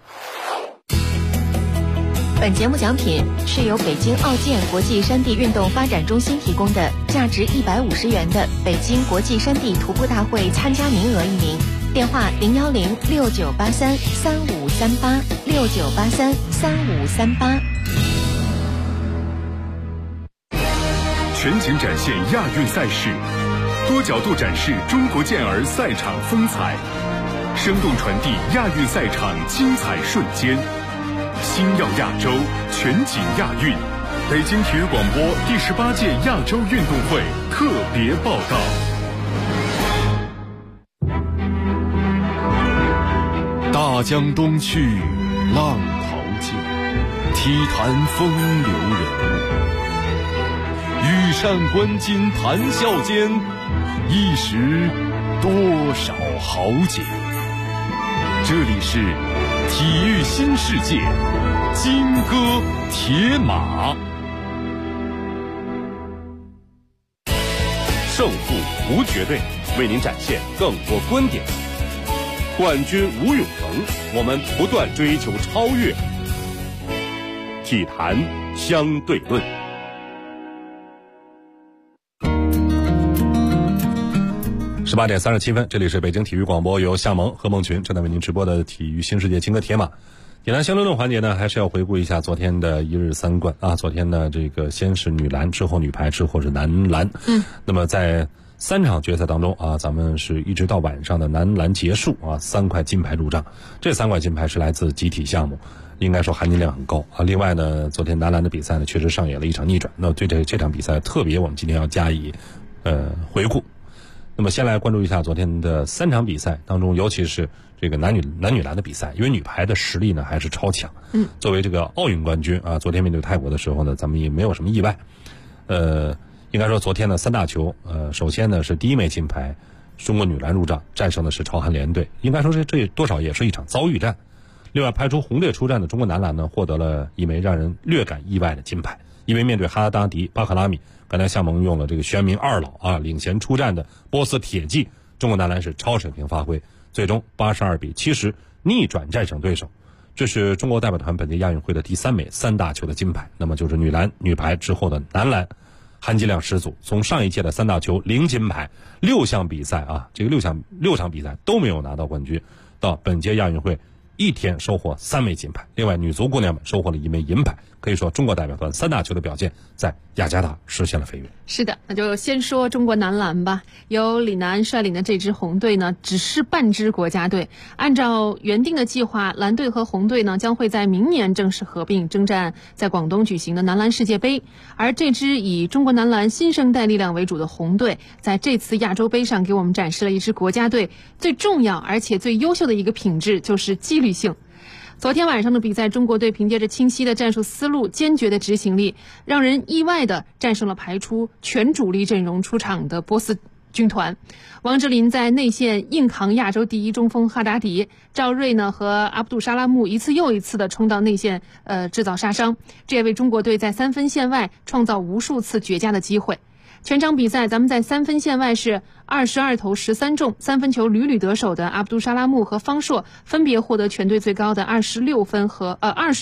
本节目奖品是由北京奥健国际山地运动发展中心提供的价值150元的北京国际山地徒步大会参加名额1名，电话01069833538，69833538。 全景展现亚运赛事，多角度展示中国健儿赛场风采，生动传递亚运赛场精彩瞬间。星耀亚洲，全景亚运，北京体育广播第18届亚洲运动会特别报道。大江东去，浪淘尽，体坛风流人物。羽扇纶巾谈笑间，一时多少豪杰。这里是体育新世界，金戈铁马。 胜负无绝对，为您展现更多观点。冠军无永恒，我们不断追求超越。体坛相对论。 18点37分，这里是北京体育广播，由夏萌和孟群正在为您直播的体育新世界金戈铁马。体坛相对论环节呢，还是要回顾一下昨天的一日三冠啊。昨天呢，这个先是女篮，之后女排，之后是男篮。那么在3场决赛当中啊，咱们是一直到晚上的男篮结束啊，3块金牌入账。这3块金牌是来自集体项目，应该说含金量很高啊。另外呢，昨天男篮的比赛呢，确实上演了一场逆转。那对这场比赛特别，我们今天要加以回顾。那么先来关注一下昨天的3场比赛当中，尤其是这个男女篮的比赛，因为女排的实力呢还是超强。作为这个奥运冠军啊，昨天面对泰国的时候呢，咱们也没有什么意外。应该说昨天的3大球，首先呢是第1枚金牌，中国女篮入账，战胜的是朝韩联队，应该说这多少也是一场遭遇战。另外派出红队出战的中国男篮呢，获得了一枚让人略感意外的金牌，因为面对哈达迪、巴克拉米，刚才夏萌用了这个玄冥二老啊，领衔出战的波斯铁骑，中国男篮是超水平发挥，最终82比70逆转战胜对手。这是中国代表团本届亚运会的第3枚3大球的金牌，那么就是女篮、女排之后的男篮，含金量十足。从上一届的3大球0金牌，6项比赛啊，这个6场比赛都没有拿到冠军，到本届亚运会一天收获3枚金牌。另外女足姑娘们收获了1枚银牌， 可以说中国代表团3大球的表现在雅加达实现了飞跃。 是的，那就先说中国男篮吧。由李楠率领的这支红队呢，只是半支国家队。按照原定的计划，蓝队和红队呢将会在明年正式合并，征战在广东举行的男篮世界杯。而这支以中国男篮新生代力量为主的红队，在这次亚洲杯上给我们展示了一支国家队最重要而且最优秀的一个品质，就是纪律性。昨天晚上的比赛，中国队凭借着清晰的战术思路、坚决的执行力，让人意外的战胜了排出全主力阵容出场的波斯军团。王哲林在内线硬扛亚洲第一中锋哈达迪，赵睿呢和阿卜杜沙拉木一次又一次的冲到内线，制造杀伤，这也为中国队在3分线外创造无数次绝佳的机会。全场比赛，咱们在3分线外是22投13中，3分球屡屡得手的阿卜杜沙拉木和方硕分别获得全队最高的20分和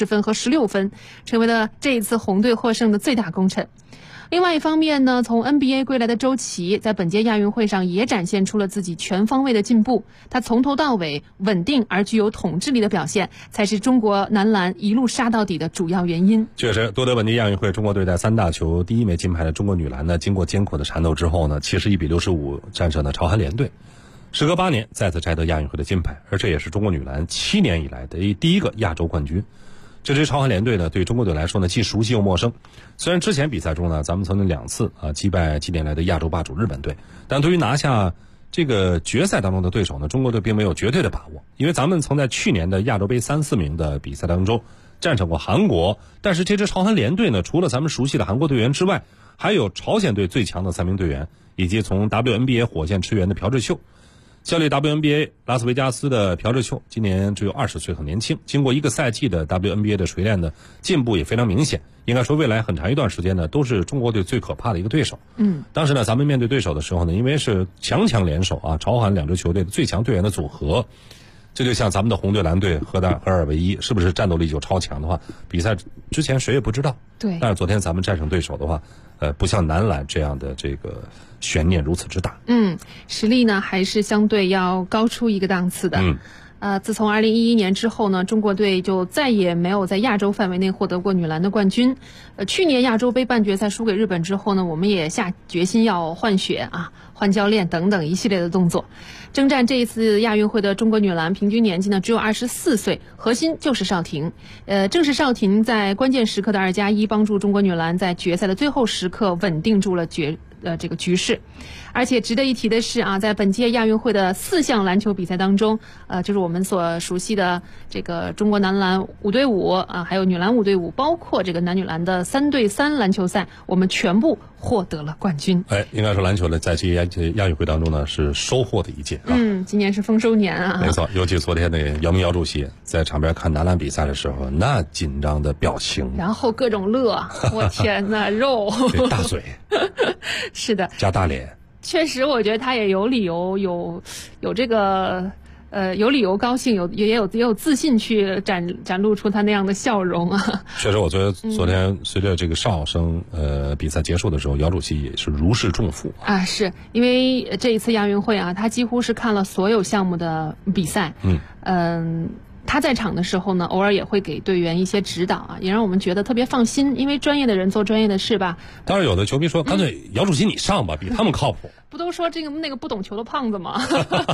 16分，成为了这一次红队获胜的最大功臣。另外一方面呢，从 NBA 归来的周琦在本届亚运会上也展现出了自己全方位的进步，他从头到尾稳定而具有统治力的表现，才是中国男篮一路杀到底的主要原因。 确实，夺得本届亚运会中国队在3大球第1枚金牌的中国女篮呢，经过艰苦的缠斗之后呢，71比65战胜了朝韩联队，时隔8年再次摘得亚运会的金牌，而这也是中国女篮7年以来的第一个亚洲冠军。这支朝韩联队呢，对中国队来说呢，既熟悉又陌生。虽然之前比赛中呢，咱们曾经2次击败近年来的亚洲霸主日本队，但对于拿下这个决赛当中的对手呢，中国队并没有绝对的把握。因为咱们曾在去年的亚洲杯3、4名的比赛当中战胜过韩国，但是这支朝韩联队呢，除了咱们熟悉的韩国队员之外，还有朝鲜队最强的3名队员，以及从 WNBA 火线驰援的朴智秀。效力 WNBA 拉斯维加斯的朴智秀今年只有20岁，很年轻，经过1个赛季的 WNBA 的锤炼的进步也非常明显，应该说未来很长一段时间呢都是中国队最可怕的一个对手。当时呢咱们面对对手的时候呢，因为是强联手啊，朝韩2支球队的最强队员的组合，这就像咱们的红队蓝队合二为一，是不是战斗力就超强的话，比赛之前谁也不知道。 对， 但是昨天咱们战胜对手的话，不像男篮这样的这个悬念如此之大。 实力呢还是相对要高出一个档次的。自从2011年之后呢，中国队就再也没有在亚洲范围内获得过女篮的冠军。去年亚洲杯半决赛输给日本之后呢，我们也下决心要换血啊、换教练等等一系列的动作。征战这一次亚运会的中国女篮平均年纪呢只有24岁，核心就是邵婷。正是邵婷在关键时刻的2+1，帮助中国女篮在决赛的最后时刻稳定住了这个局势。而且值得一提的是啊，在本届亚运会的4项篮球比赛当中，就是我们所熟悉的这个中国男篮5对5啊，还有女篮5对5，包括这个男女篮的3对3篮球赛，我们全部获得了冠军。 应该说篮球呢，在这亚运会当中呢是收获的一届啊。 今年是丰收年啊。 没错，尤其昨天那个姚明姚主席在场边看男篮比赛的时候，那紧张的表情， 然后各种乐，我天哪，肉大嘴， 是的， 加大脸。 确实，我觉得他也有理由，有这个有理由高兴，也有自信去展露出他那样的笑容啊。 确实，我觉得昨天随着这个哨声比赛结束的时候，姚主席也是如释重负啊。是因为这一次亚运会啊，他几乎是看了所有项目的比赛。他在场的时候呢，偶尔也会给队员一些指导啊，也让我们觉得特别放心，因为专业的人做专业的事吧。 当然，有的球迷说，干脆姚主席你上吧，比他们靠谱。 不都说这个那个不懂球的胖子吗？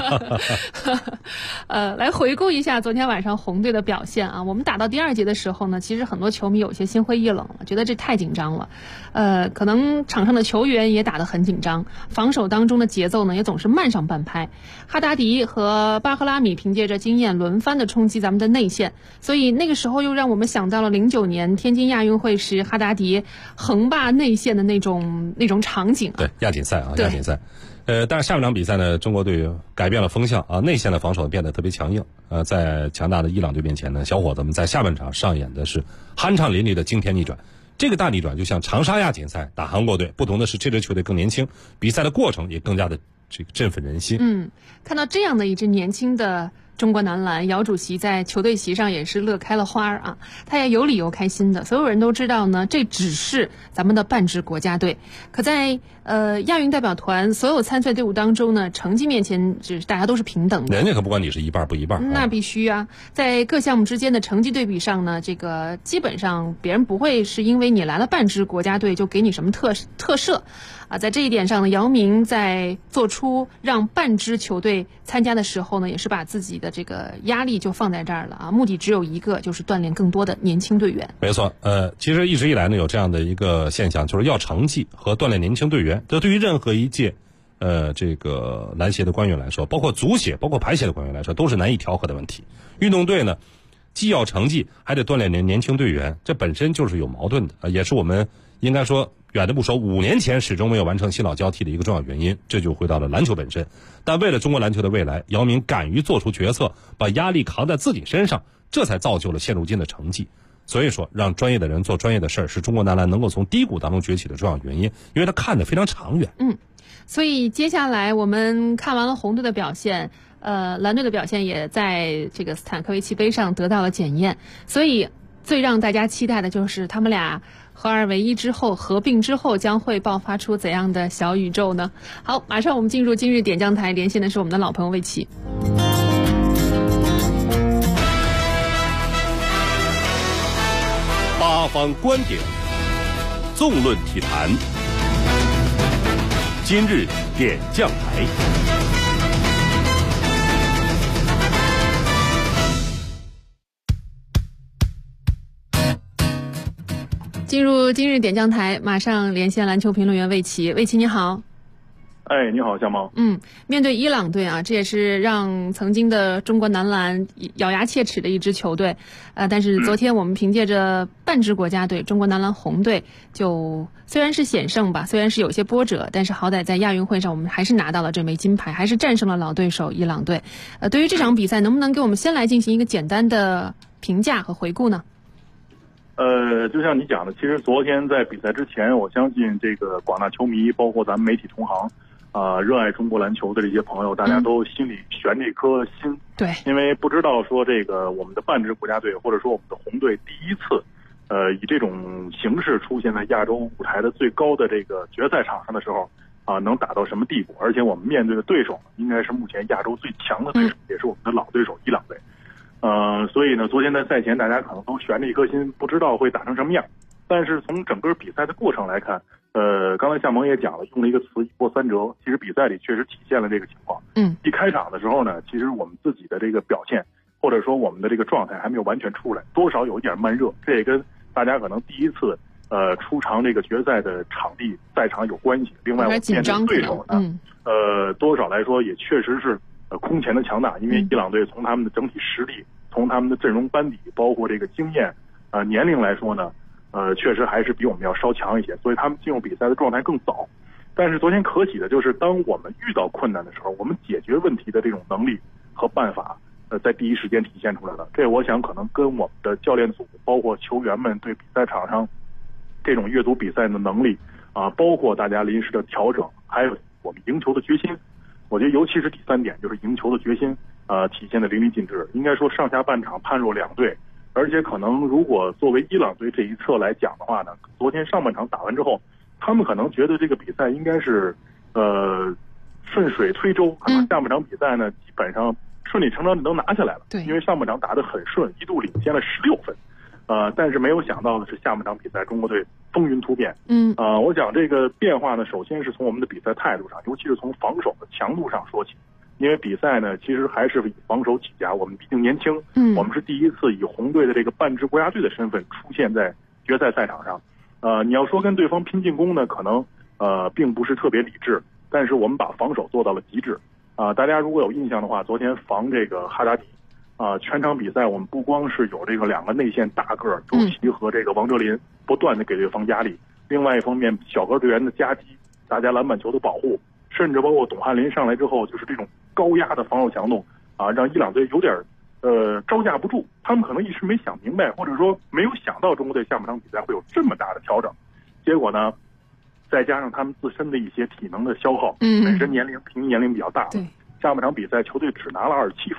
来回顾一下昨天晚上红队的表现啊。我们打到第2节的时候呢，其实很多球迷有些心灰意冷了，觉得这太紧张了。可能场上的球员也打得很紧张，防守当中的节奏呢也总是慢上半拍。哈达迪和巴赫拉米凭借着经验轮番的冲击咱们的内线，所以那个时候又让我们想到了09年天津亚运会时哈达迪横霸内线的那种场景。 对，亚锦赛啊，亚锦赛。但是下半场比赛呢，中国队改变了风向啊，内线的防守变得特别强硬。在强大的伊朗队面前呢，小伙子们在下半场上演的是酣畅淋漓的惊天逆转。这个大逆转就像长沙亚锦赛打韩国队，不同的是这支球队更年轻，比赛的过程也更加的这个振奋人心。 看到这样的一支年轻的中国男篮姚主席在球队席上也是乐开了花啊，他也有理由开心的。所有人都知道呢，这只是咱们的半支国家队，可在亚运代表团所有参赛队伍当中呢，成绩面前大家都是平等的。 人家可不管你是一半不一半， 那必须啊！在各项目之间的成绩对比上呢，这个基本上别人不会是因为你来了半支国家队就给你什么特赦啊。在这一点上呢，姚明在做出让半支球队参加的时候呢，也是把自己的这个压力就放在这儿了啊，目的只有一个，就是锻炼更多的年轻队员。 没错，其实一直以来呢，有这样的一个现象，就是要成绩和锻炼年轻队员，这对于任何一届这个篮协的官员来说，包括足协、包括排协的官员来说，都是难以调和的问题。运动队呢，既要成绩，还得锻炼年轻队员，这本身就是有矛盾的，也是我们应该说远的不说，5年前始终没有完成新老交替的一个重要原因。这就回到了篮球本身。但为了中国篮球的未来，姚明敢于做出决策，把压力扛在自己身上，这才造就了现如今的成绩。所以说，让专业的人做专业的事儿，是中国男篮能够从低谷当中崛起的重要原因，因为他看得非常长远。 所以接下来我们看完了红队的表现，蓝队的表现也在这个斯坦科维奇杯上得到了检验。所以最让大家期待的就是他们俩合二为一之后，合并之后将会爆发出怎样的小宇宙呢？好，马上我们进入今日点将台，连线的是我们的老朋友魏琪。 八方观点，纵论体坛，今日点将台。 进入今日点将台，马上连线篮球评论员魏琪。魏琪你好。 你好，夏萌。 面对伊朗队啊，这也是让曾经的中国男篮咬牙切齿的一支球队，但是昨天我们凭借着半支国家队中国男篮红队，就虽然是险胜吧，虽然是有些波折，但是好歹在亚运会上我们还是拿到了这枚金牌，还是战胜了老对手伊朗队。对于这场比赛，能不能给我们先来进行一个简单的评价和回顾呢？ 就像你讲的，其实昨天在比赛之前，我相信这个广大球迷，包括咱们媒体同行，热爱中国篮球的这些朋友，大家都心里悬着一颗心。 对， 因为不知道说这个我们的半支国家队，或者说我们的红队第一次，以这种形式出现在亚洲舞台的最高的这个决赛场上的时候，能打到什么地步？而且我们面对的对手应该是目前亚洲最强的对手，也是我们的老对手伊朗队。所以呢，昨天在赛前大家可能都悬着一颗心，不知道会打成什么样。但是从整个比赛的过程来看，刚才夏萌也讲了，用了一个词一波三折。其实比赛里确实体现了这个情况。一开场的时候呢，其实我们自己的这个表现，或者说我们的这个状态还没有完全出来，多少有一点慢热。这也跟大家可能第一次出场这个决赛的场地赛场有关系。另外，我们面对对手呢，多少来说也确实是空前的强大。因为伊朗队从他们的整体实力，从他们的阵容班底，包括这个经验，年龄来说呢，确实还是比我们要稍强一些，所以他们进入比赛的状态更早。但是昨天可喜的就是，当我们遇到困难的时候，我们解决问题的这种能力和办法，在第一时间体现出来了。这我想可能跟我们的教练组，包括球员们对比赛场上这种阅读比赛的能力包括大家临时的调整，还有我们赢球的决心。我觉得尤其是第3点，就是赢球的决心，体现的淋漓尽致。应该说上下半场判若两队。而且可能如果作为伊朗队这一侧来讲的话呢，昨天上半场打完之后，他们可能觉得这个比赛应该是顺水推舟，可能下半场比赛呢基本上顺理成章就能拿下来了。 对， 因为上半场打得很顺，一度领先了16分。但是没有想到的是下半场比赛中国队风云突变。我讲这个变化呢，首先是从我们的比赛态度上，尤其是从防守的强度上说起。因为比赛呢，其实还是以防守起家。我们毕竟年轻，我们是第一次以红队的这个半支国家队的身份出现在决赛赛场上。你要说跟对方拼进攻呢，可能并不是特别理智，但是我们把防守做到了极致。大家如果有印象的话，昨天防这个哈达迪，全场比赛我们不光是有这个2个内线大个周琦和这个王哲林不断的给对方压力，另外一方面小个队员的夹击，大家篮板球的保护，甚至包括董翰林上来之后，就是这种高压的防守强度让伊朗队有点招架不住。他们可能一时没想明白，或者说没有想到中国队下半场比赛会有这么大的调整。结果呢，再加上他们自身的一些体能的消耗，本身平均年龄比较大，下半场比赛球队只拿了27分。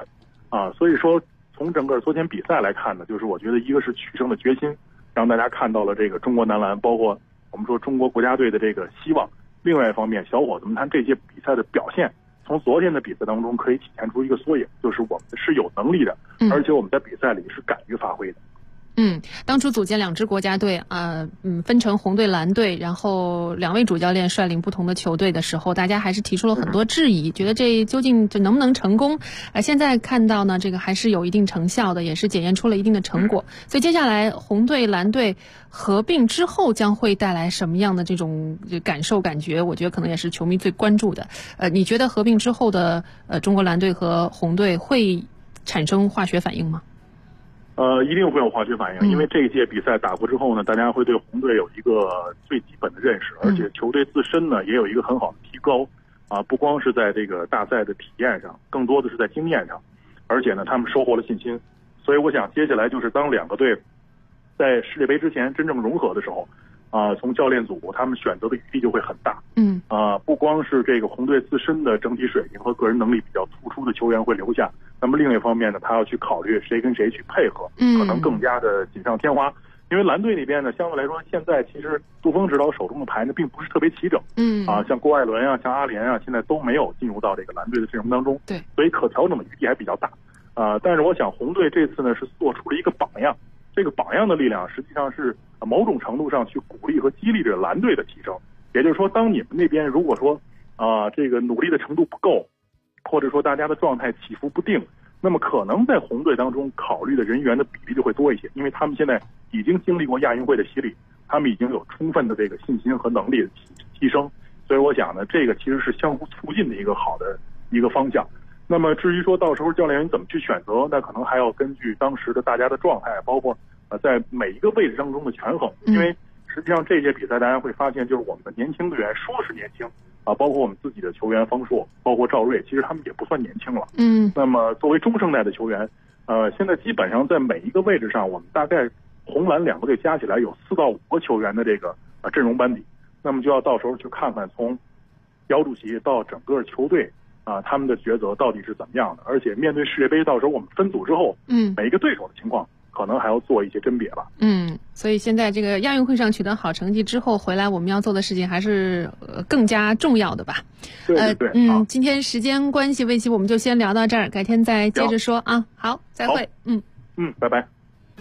所以说从整个昨天比赛来看呢，就是我觉得一个是取胜的决心，让大家看到了这个中国男篮，包括我们说中国国家队的这个希望。另外一方面，小伙子们他这些比赛的表现，从昨天的比赛当中可以体现出一个缩影，就是我们是有能力的，而且我们在比赛里是敢于发挥的。 当初组建2支国家队分成红队蓝队，然后2位主教练率领不同的球队的时候，大家还是提出了很多质疑，觉得这究竟能不能成功？现在看到呢，这个还是有一定成效的，也是检验出了一定的成果。所以接下来红队蓝队合并之后将会带来什么样的这种感受感觉？我觉得可能也是球迷最关注的。你觉得合并之后的中国蓝队和红队会产生化学反应吗？ 一定会有化学反应，因为这一届比赛打过之后呢，大家会对红队有一个最基本的认识，而且球队自身呢也有一个很好的提高不光是在这个大赛的体验上，更多的是在经验上，而且呢他们收获了信心。所以我想接下来就是当2个队在世界杯之前真正融合的时候从教练组他们选择的余地就会很大。不光是这个红队自身的整体水平和个人能力比较突出的球员会留下，那么另一方面呢，他要去考虑谁跟谁去配合，可能更加的锦上添花。因为蓝队那边呢，相对来说，现在其实杜峰指导手中的牌呢，并不是特别齐整。像郭艾伦像阿联现在都没有进入到这个蓝队的阵容当中。 对， 所以可调整的余地还比较大。但是我想红队这次呢是做出了一个榜样，这个榜样的力量实际上是某种程度上去鼓励和激励着蓝队的提升。也就是说，当你们那边如果说这个努力的程度不够，或者说大家的状态起伏不定，那么可能在红队当中考虑的人员的比例就会多一些，因为他们现在已经经历过亚运会的洗礼，他们已经有充分的这个信心和能力的提升。所以我想呢，这个其实是相互促进的一个好的一个方向。那么至于说到时候教练员怎么去选择，那可能还要根据当时的大家的状态，包括在每一个位置当中的权衡。因为实际上这届比赛大家会发现，就是我们的年轻队员说是年轻包括我们自己的球员方硕，包括赵睿，其实他们也不算年轻了。那么作为中生代的球员，现在基本上在每一个位置上，我们大概红蓝2个队加起来有4到5个球员的这个阵容班底。那么就要到时候去看看从姚主席到整个球队他们的抉择到底是怎么样的。而且面对世界杯，到时候我们分组之后，每一个对手的情况可能还要做一些甄别吧。 所以现在这个亚运会上取得好成绩之后回来，我们要做的事情还是更加重要的吧。 对对。 今天时间关系，魏琪我们就先聊到这儿，改天再接着说啊。好，再会。 拜拜。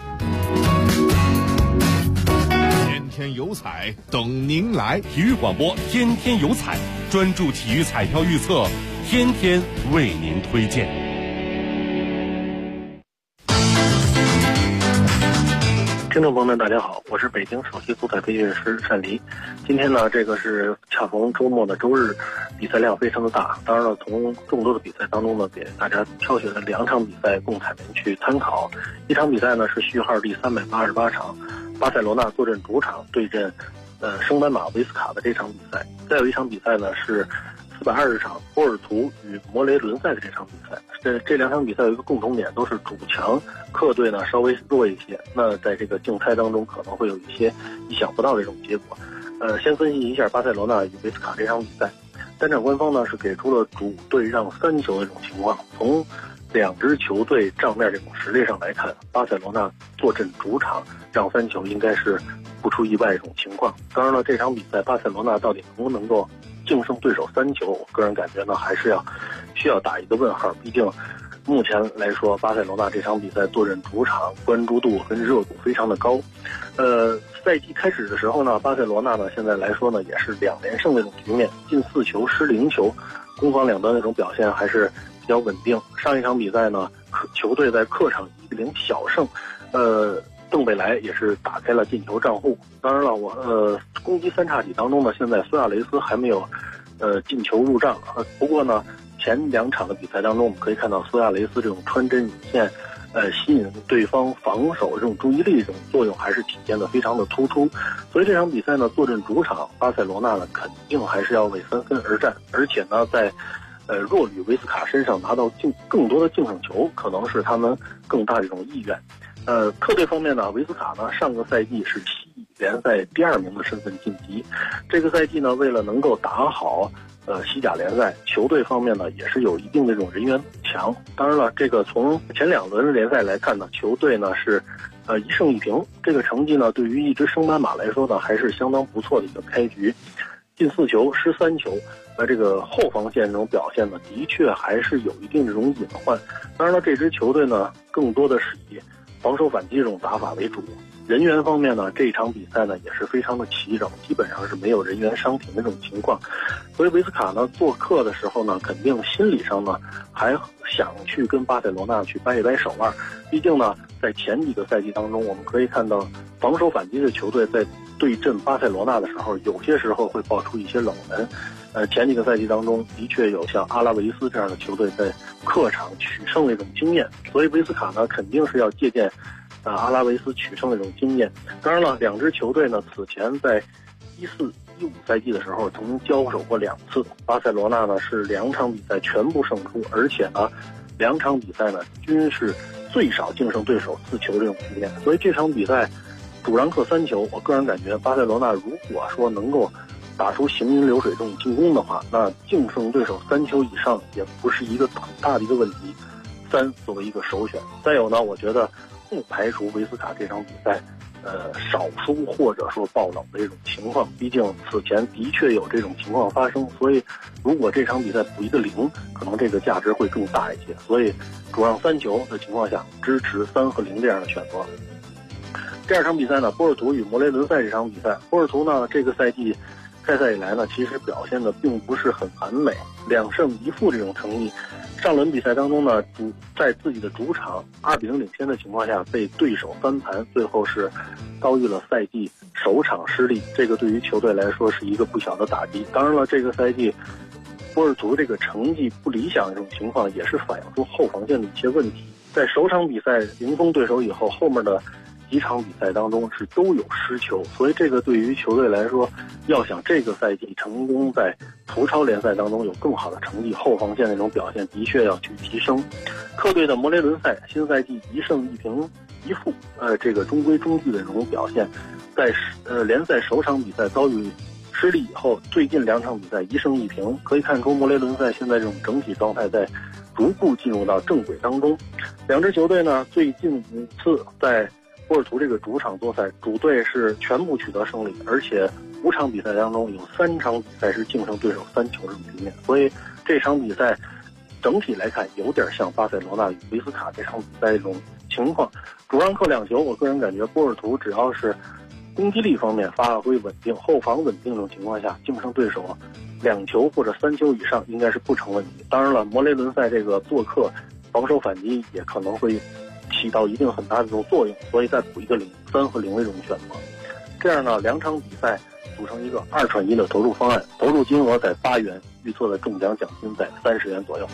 天天有彩等您来， 体育广播天天有彩，专注体育彩票预测，天天为您推荐。 听众朋友们，大家好，我是北京首席足彩培训师单黎。今天呢，这个是恰逢周末的周日，比赛量非常的大。当然了，从众多的比赛当中呢，给大家挑选了2场比赛供彩民去参考。一场比赛呢是序号第388场，巴塞罗那坐镇主场对阵升班马维斯卡的这场比赛。再有一场比赛呢是420场波尔图与摩雷轮赛的这场比赛。这2场比赛有一个共同点，都是主强，客队呢稍微弱一些。那在这个竞猜当中可能会有一些意想不到的这种结果。先分析一下巴塞罗那与维斯卡这场比赛。单场官方呢是给出了主队让3球的这种情况。从2支球队账面这种实力上来看，巴塞罗那坐镇主场让3球应该是不出意外这种情况。当然了，这场比赛巴塞罗那到底能不能够净胜对手3球，我个人感觉呢还是需要打一个问号。毕竟目前来说，巴塞罗那这场比赛坐镇主场，关注度跟热度非常的高。赛季开始的时候呢，巴塞罗那呢现在来说呢也是2连胜那种局面，进4球失0球，攻防两端那种表现还是比较稳定。上一场比赛呢，球队在客场1-0小胜，邓贝莱也是打开了进球账户。当然了，攻击3叉戟当中呢，现在苏亚雷斯还没有进球入账。不过呢，前2场的比赛当中，我们可以看到苏亚雷斯这种穿针引线，吸引对方防守这种注意力这种作用还是体现的非常的突出。所以这场比赛呢，坐镇主场，巴塞罗那呢肯定还是要为3分而战，而且呢在弱旅维斯卡身上拿到更多的净胜球，可能是他们更大的一种意愿。客队方面呢，维斯卡呢上个赛季是西乙联赛第2名的身份晋级。这个赛季呢，为了能够打好西甲联赛，球队方面呢也是有一定的这种人员补强。当然了，这个从前2轮联赛来看呢，球队呢是1胜1平，这个成绩呢对于一支升班马来说呢还是相当不错的一个开局，进4球失3球。这个后防线这种表现呢，的确还是有一定这种隐患。当然了，这支球队呢更多的是以防守反击这种打法为主。人员方面呢，这一场比赛呢也是非常的齐整，基本上是没有人员伤停的这种情况。所以维斯卡呢做客的时候呢，肯定心理上呢还想去跟巴塞罗那去掰一掰手腕。毕竟呢，在前几个赛季当中，我们可以看到防守反击的球队在对阵巴塞罗那的时候，有些时候会爆出一些冷门。前几个赛季当中，的确有像阿拉维斯这样的球队在客场取胜的一种经验，所以维斯卡呢肯定是要借鉴阿拉维斯取胜的这种经验。当然了，两支球队呢此前在14-15赛季的时候曾经交手过2次，巴塞罗那呢是2场比赛全部胜出，而且呢2场比赛呢均是最少净胜对手4球这种局面。所以这场比赛主让客3球，我个人感觉巴塞罗那如果说能够打出行云流水这种进攻的话，那净胜对手3球以上也不是一个很大的一个问题，3作为一个首选。再有呢，我觉得不排除维斯卡这场比赛少输或者说爆冷的这种情况，毕竟此前的确有这种情况发生，所以如果这场比赛补一个0，可能这个价值会更大一些。所以主让3球的情况下，支持3和0这样的选择。第2场比赛呢，波尔图与摩雷伦塞这场比赛，波尔图呢这个赛季开赛以来呢，其实表现的并不是很完美，2胜1负这种成绩。上轮比赛当中呢，在自己的主场2比0领先的情况下，被对手翻盘，最后是遭遇了赛季首场失利。这个对于球队来说是一个不小的打击。当然了，这个赛季波尔图这个成绩不理想的这种情况，也是反映出后防线的一些问题。在首场比赛零封对手以后，后面的几场比赛当中是都有失球，所以这个对于球队来说，要想这个赛季成功在葡超联赛当中有更好的成绩，后防线那种表现的确要去提升。客队的摩雷伦塞新赛季1胜1平1负，这个中规中矩的这种表现，在联赛首场比赛遭遇失利以后，最近2场比赛1胜1平，可以看出摩雷伦塞现在这种整体状态在逐步进入到正轨当中。两支球队呢，最近5次在波尔图这个主场作赛，主队是全部取得胜利，而且5场比赛当中有3场比赛是净胜对手3球这种局面，所以这场比赛整体来看有点像巴塞罗那与维斯卡这场比赛这种情况。主让客2球，我个人感觉波尔图只要是攻击力方面发挥稳定，后防稳定这种情况下，净胜对手2球或者3球以上应该是不成问题。当然了，摩雷伦塞这个做客防守反击也可能会起到一定很大的这种作用，所以再补一个3和0的这种选择。这样呢，2场比赛组成一个2串1的投注方案，投注金额在8元，预测的中奖奖金在30元左右。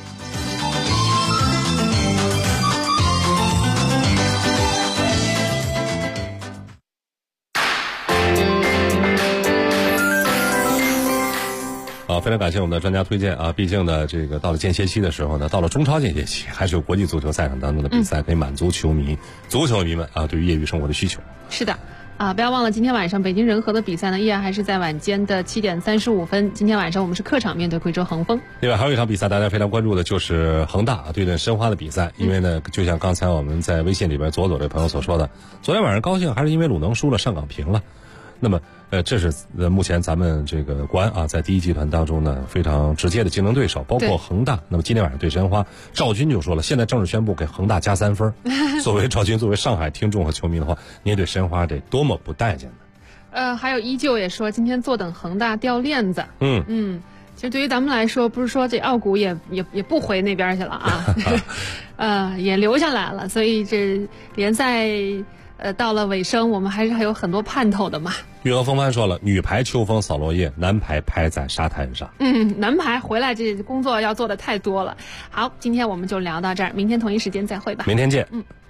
非常感谢我们的专家推荐啊！毕竟呢，这个到了间歇期的时候呢，到了中超间歇期，还是有国际足球赛场当中的比赛可以满足足球迷们啊对于业余生活的需求。 是的。不要忘了今天晚上北京人和的比赛呢，依然还是在晚间的7点35分。今天晚上我们是客场面对贵州恒丰。另外还有一场比赛大家非常关注的就是恒大对阵申花的比赛，因为呢，就像刚才我们在微信里边左这朋友所说的，昨天晚上高兴还是因为鲁能输了，上港平了。那么这是目前咱们这个国安啊在第一集团当中呢非常直接的竞争对手，包括恒大。那么今天晚上对申花，赵军就说了，现在正式宣布给恒大加3分。作为赵军，作为上海听众和球迷的话，您对申花得多么不待见呢？ 还有依旧也说今天坐等恒大掉链子。其实对于咱们来说，不是说这奥古也不回那边去了啊，也留下来了，所以这联赛到了尾声，我们还有很多盼头的嘛。 岳和风帆说了，女排秋风扫落叶，男排拍在沙滩上。 男排回来这工作要做的太多了。好，今天我们就聊到这儿，明天同一时间再会吧。 明天见。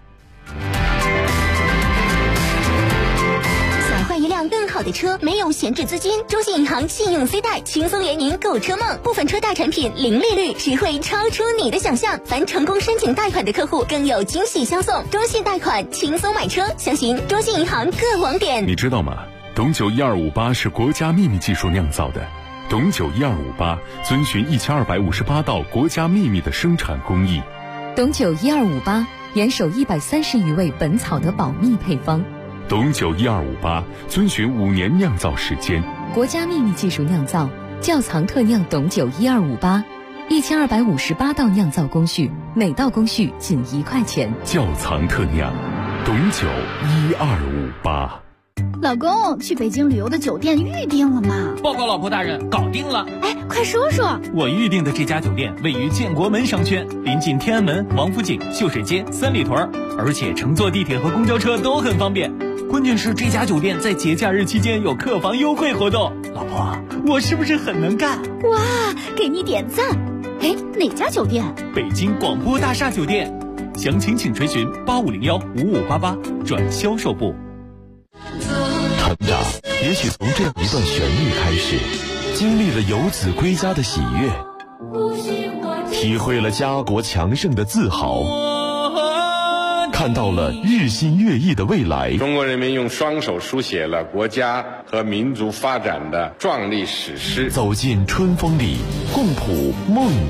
想换一辆更好的车，没有闲置资金，中信银行信用 C 贷轻松圆您购车梦，部分车贷产品零利率，实惠超出你的想象。凡成功申请贷款的客户更有惊喜相送，中信贷款轻松买车，详询中信银行各网点。 你知道吗？董酒1258是国家秘密技术酿造的。 董酒1258遵循1258道国家秘密的生产工艺。 董酒1258严守130余味本草的保密配方。 董酒1258遵循5年酿造时间， 国家秘密技术酿造，窖藏特酿董酒1258，1258道酿造工序，每道工序仅1块钱。 窖藏特酿，董酒1258。 老公，去北京旅游的酒店预定了吗？ 报告老婆大人，搞定了。 哎，快说说。 我预定的这家酒店位于建国门商圈，临近天安门、王府井、秀水街、三里屯，而且乘坐地铁和公交车都很方便。关键是这家酒店在节假日期间有客房优惠活动。老婆，我是不是很能干？ 哇，给你点赞。哎，哪家酒店？ 北京广播大厦酒店。详情请垂询8501-5588转销售部。 成长也许从这样一段旋律开始，经历了游子归家的喜悦，体会了家国强盛的自豪，看到了日新月异的未来。 中国人民用双手书写了国家和民族发展的壮丽史诗。 走进春风里，共谱梦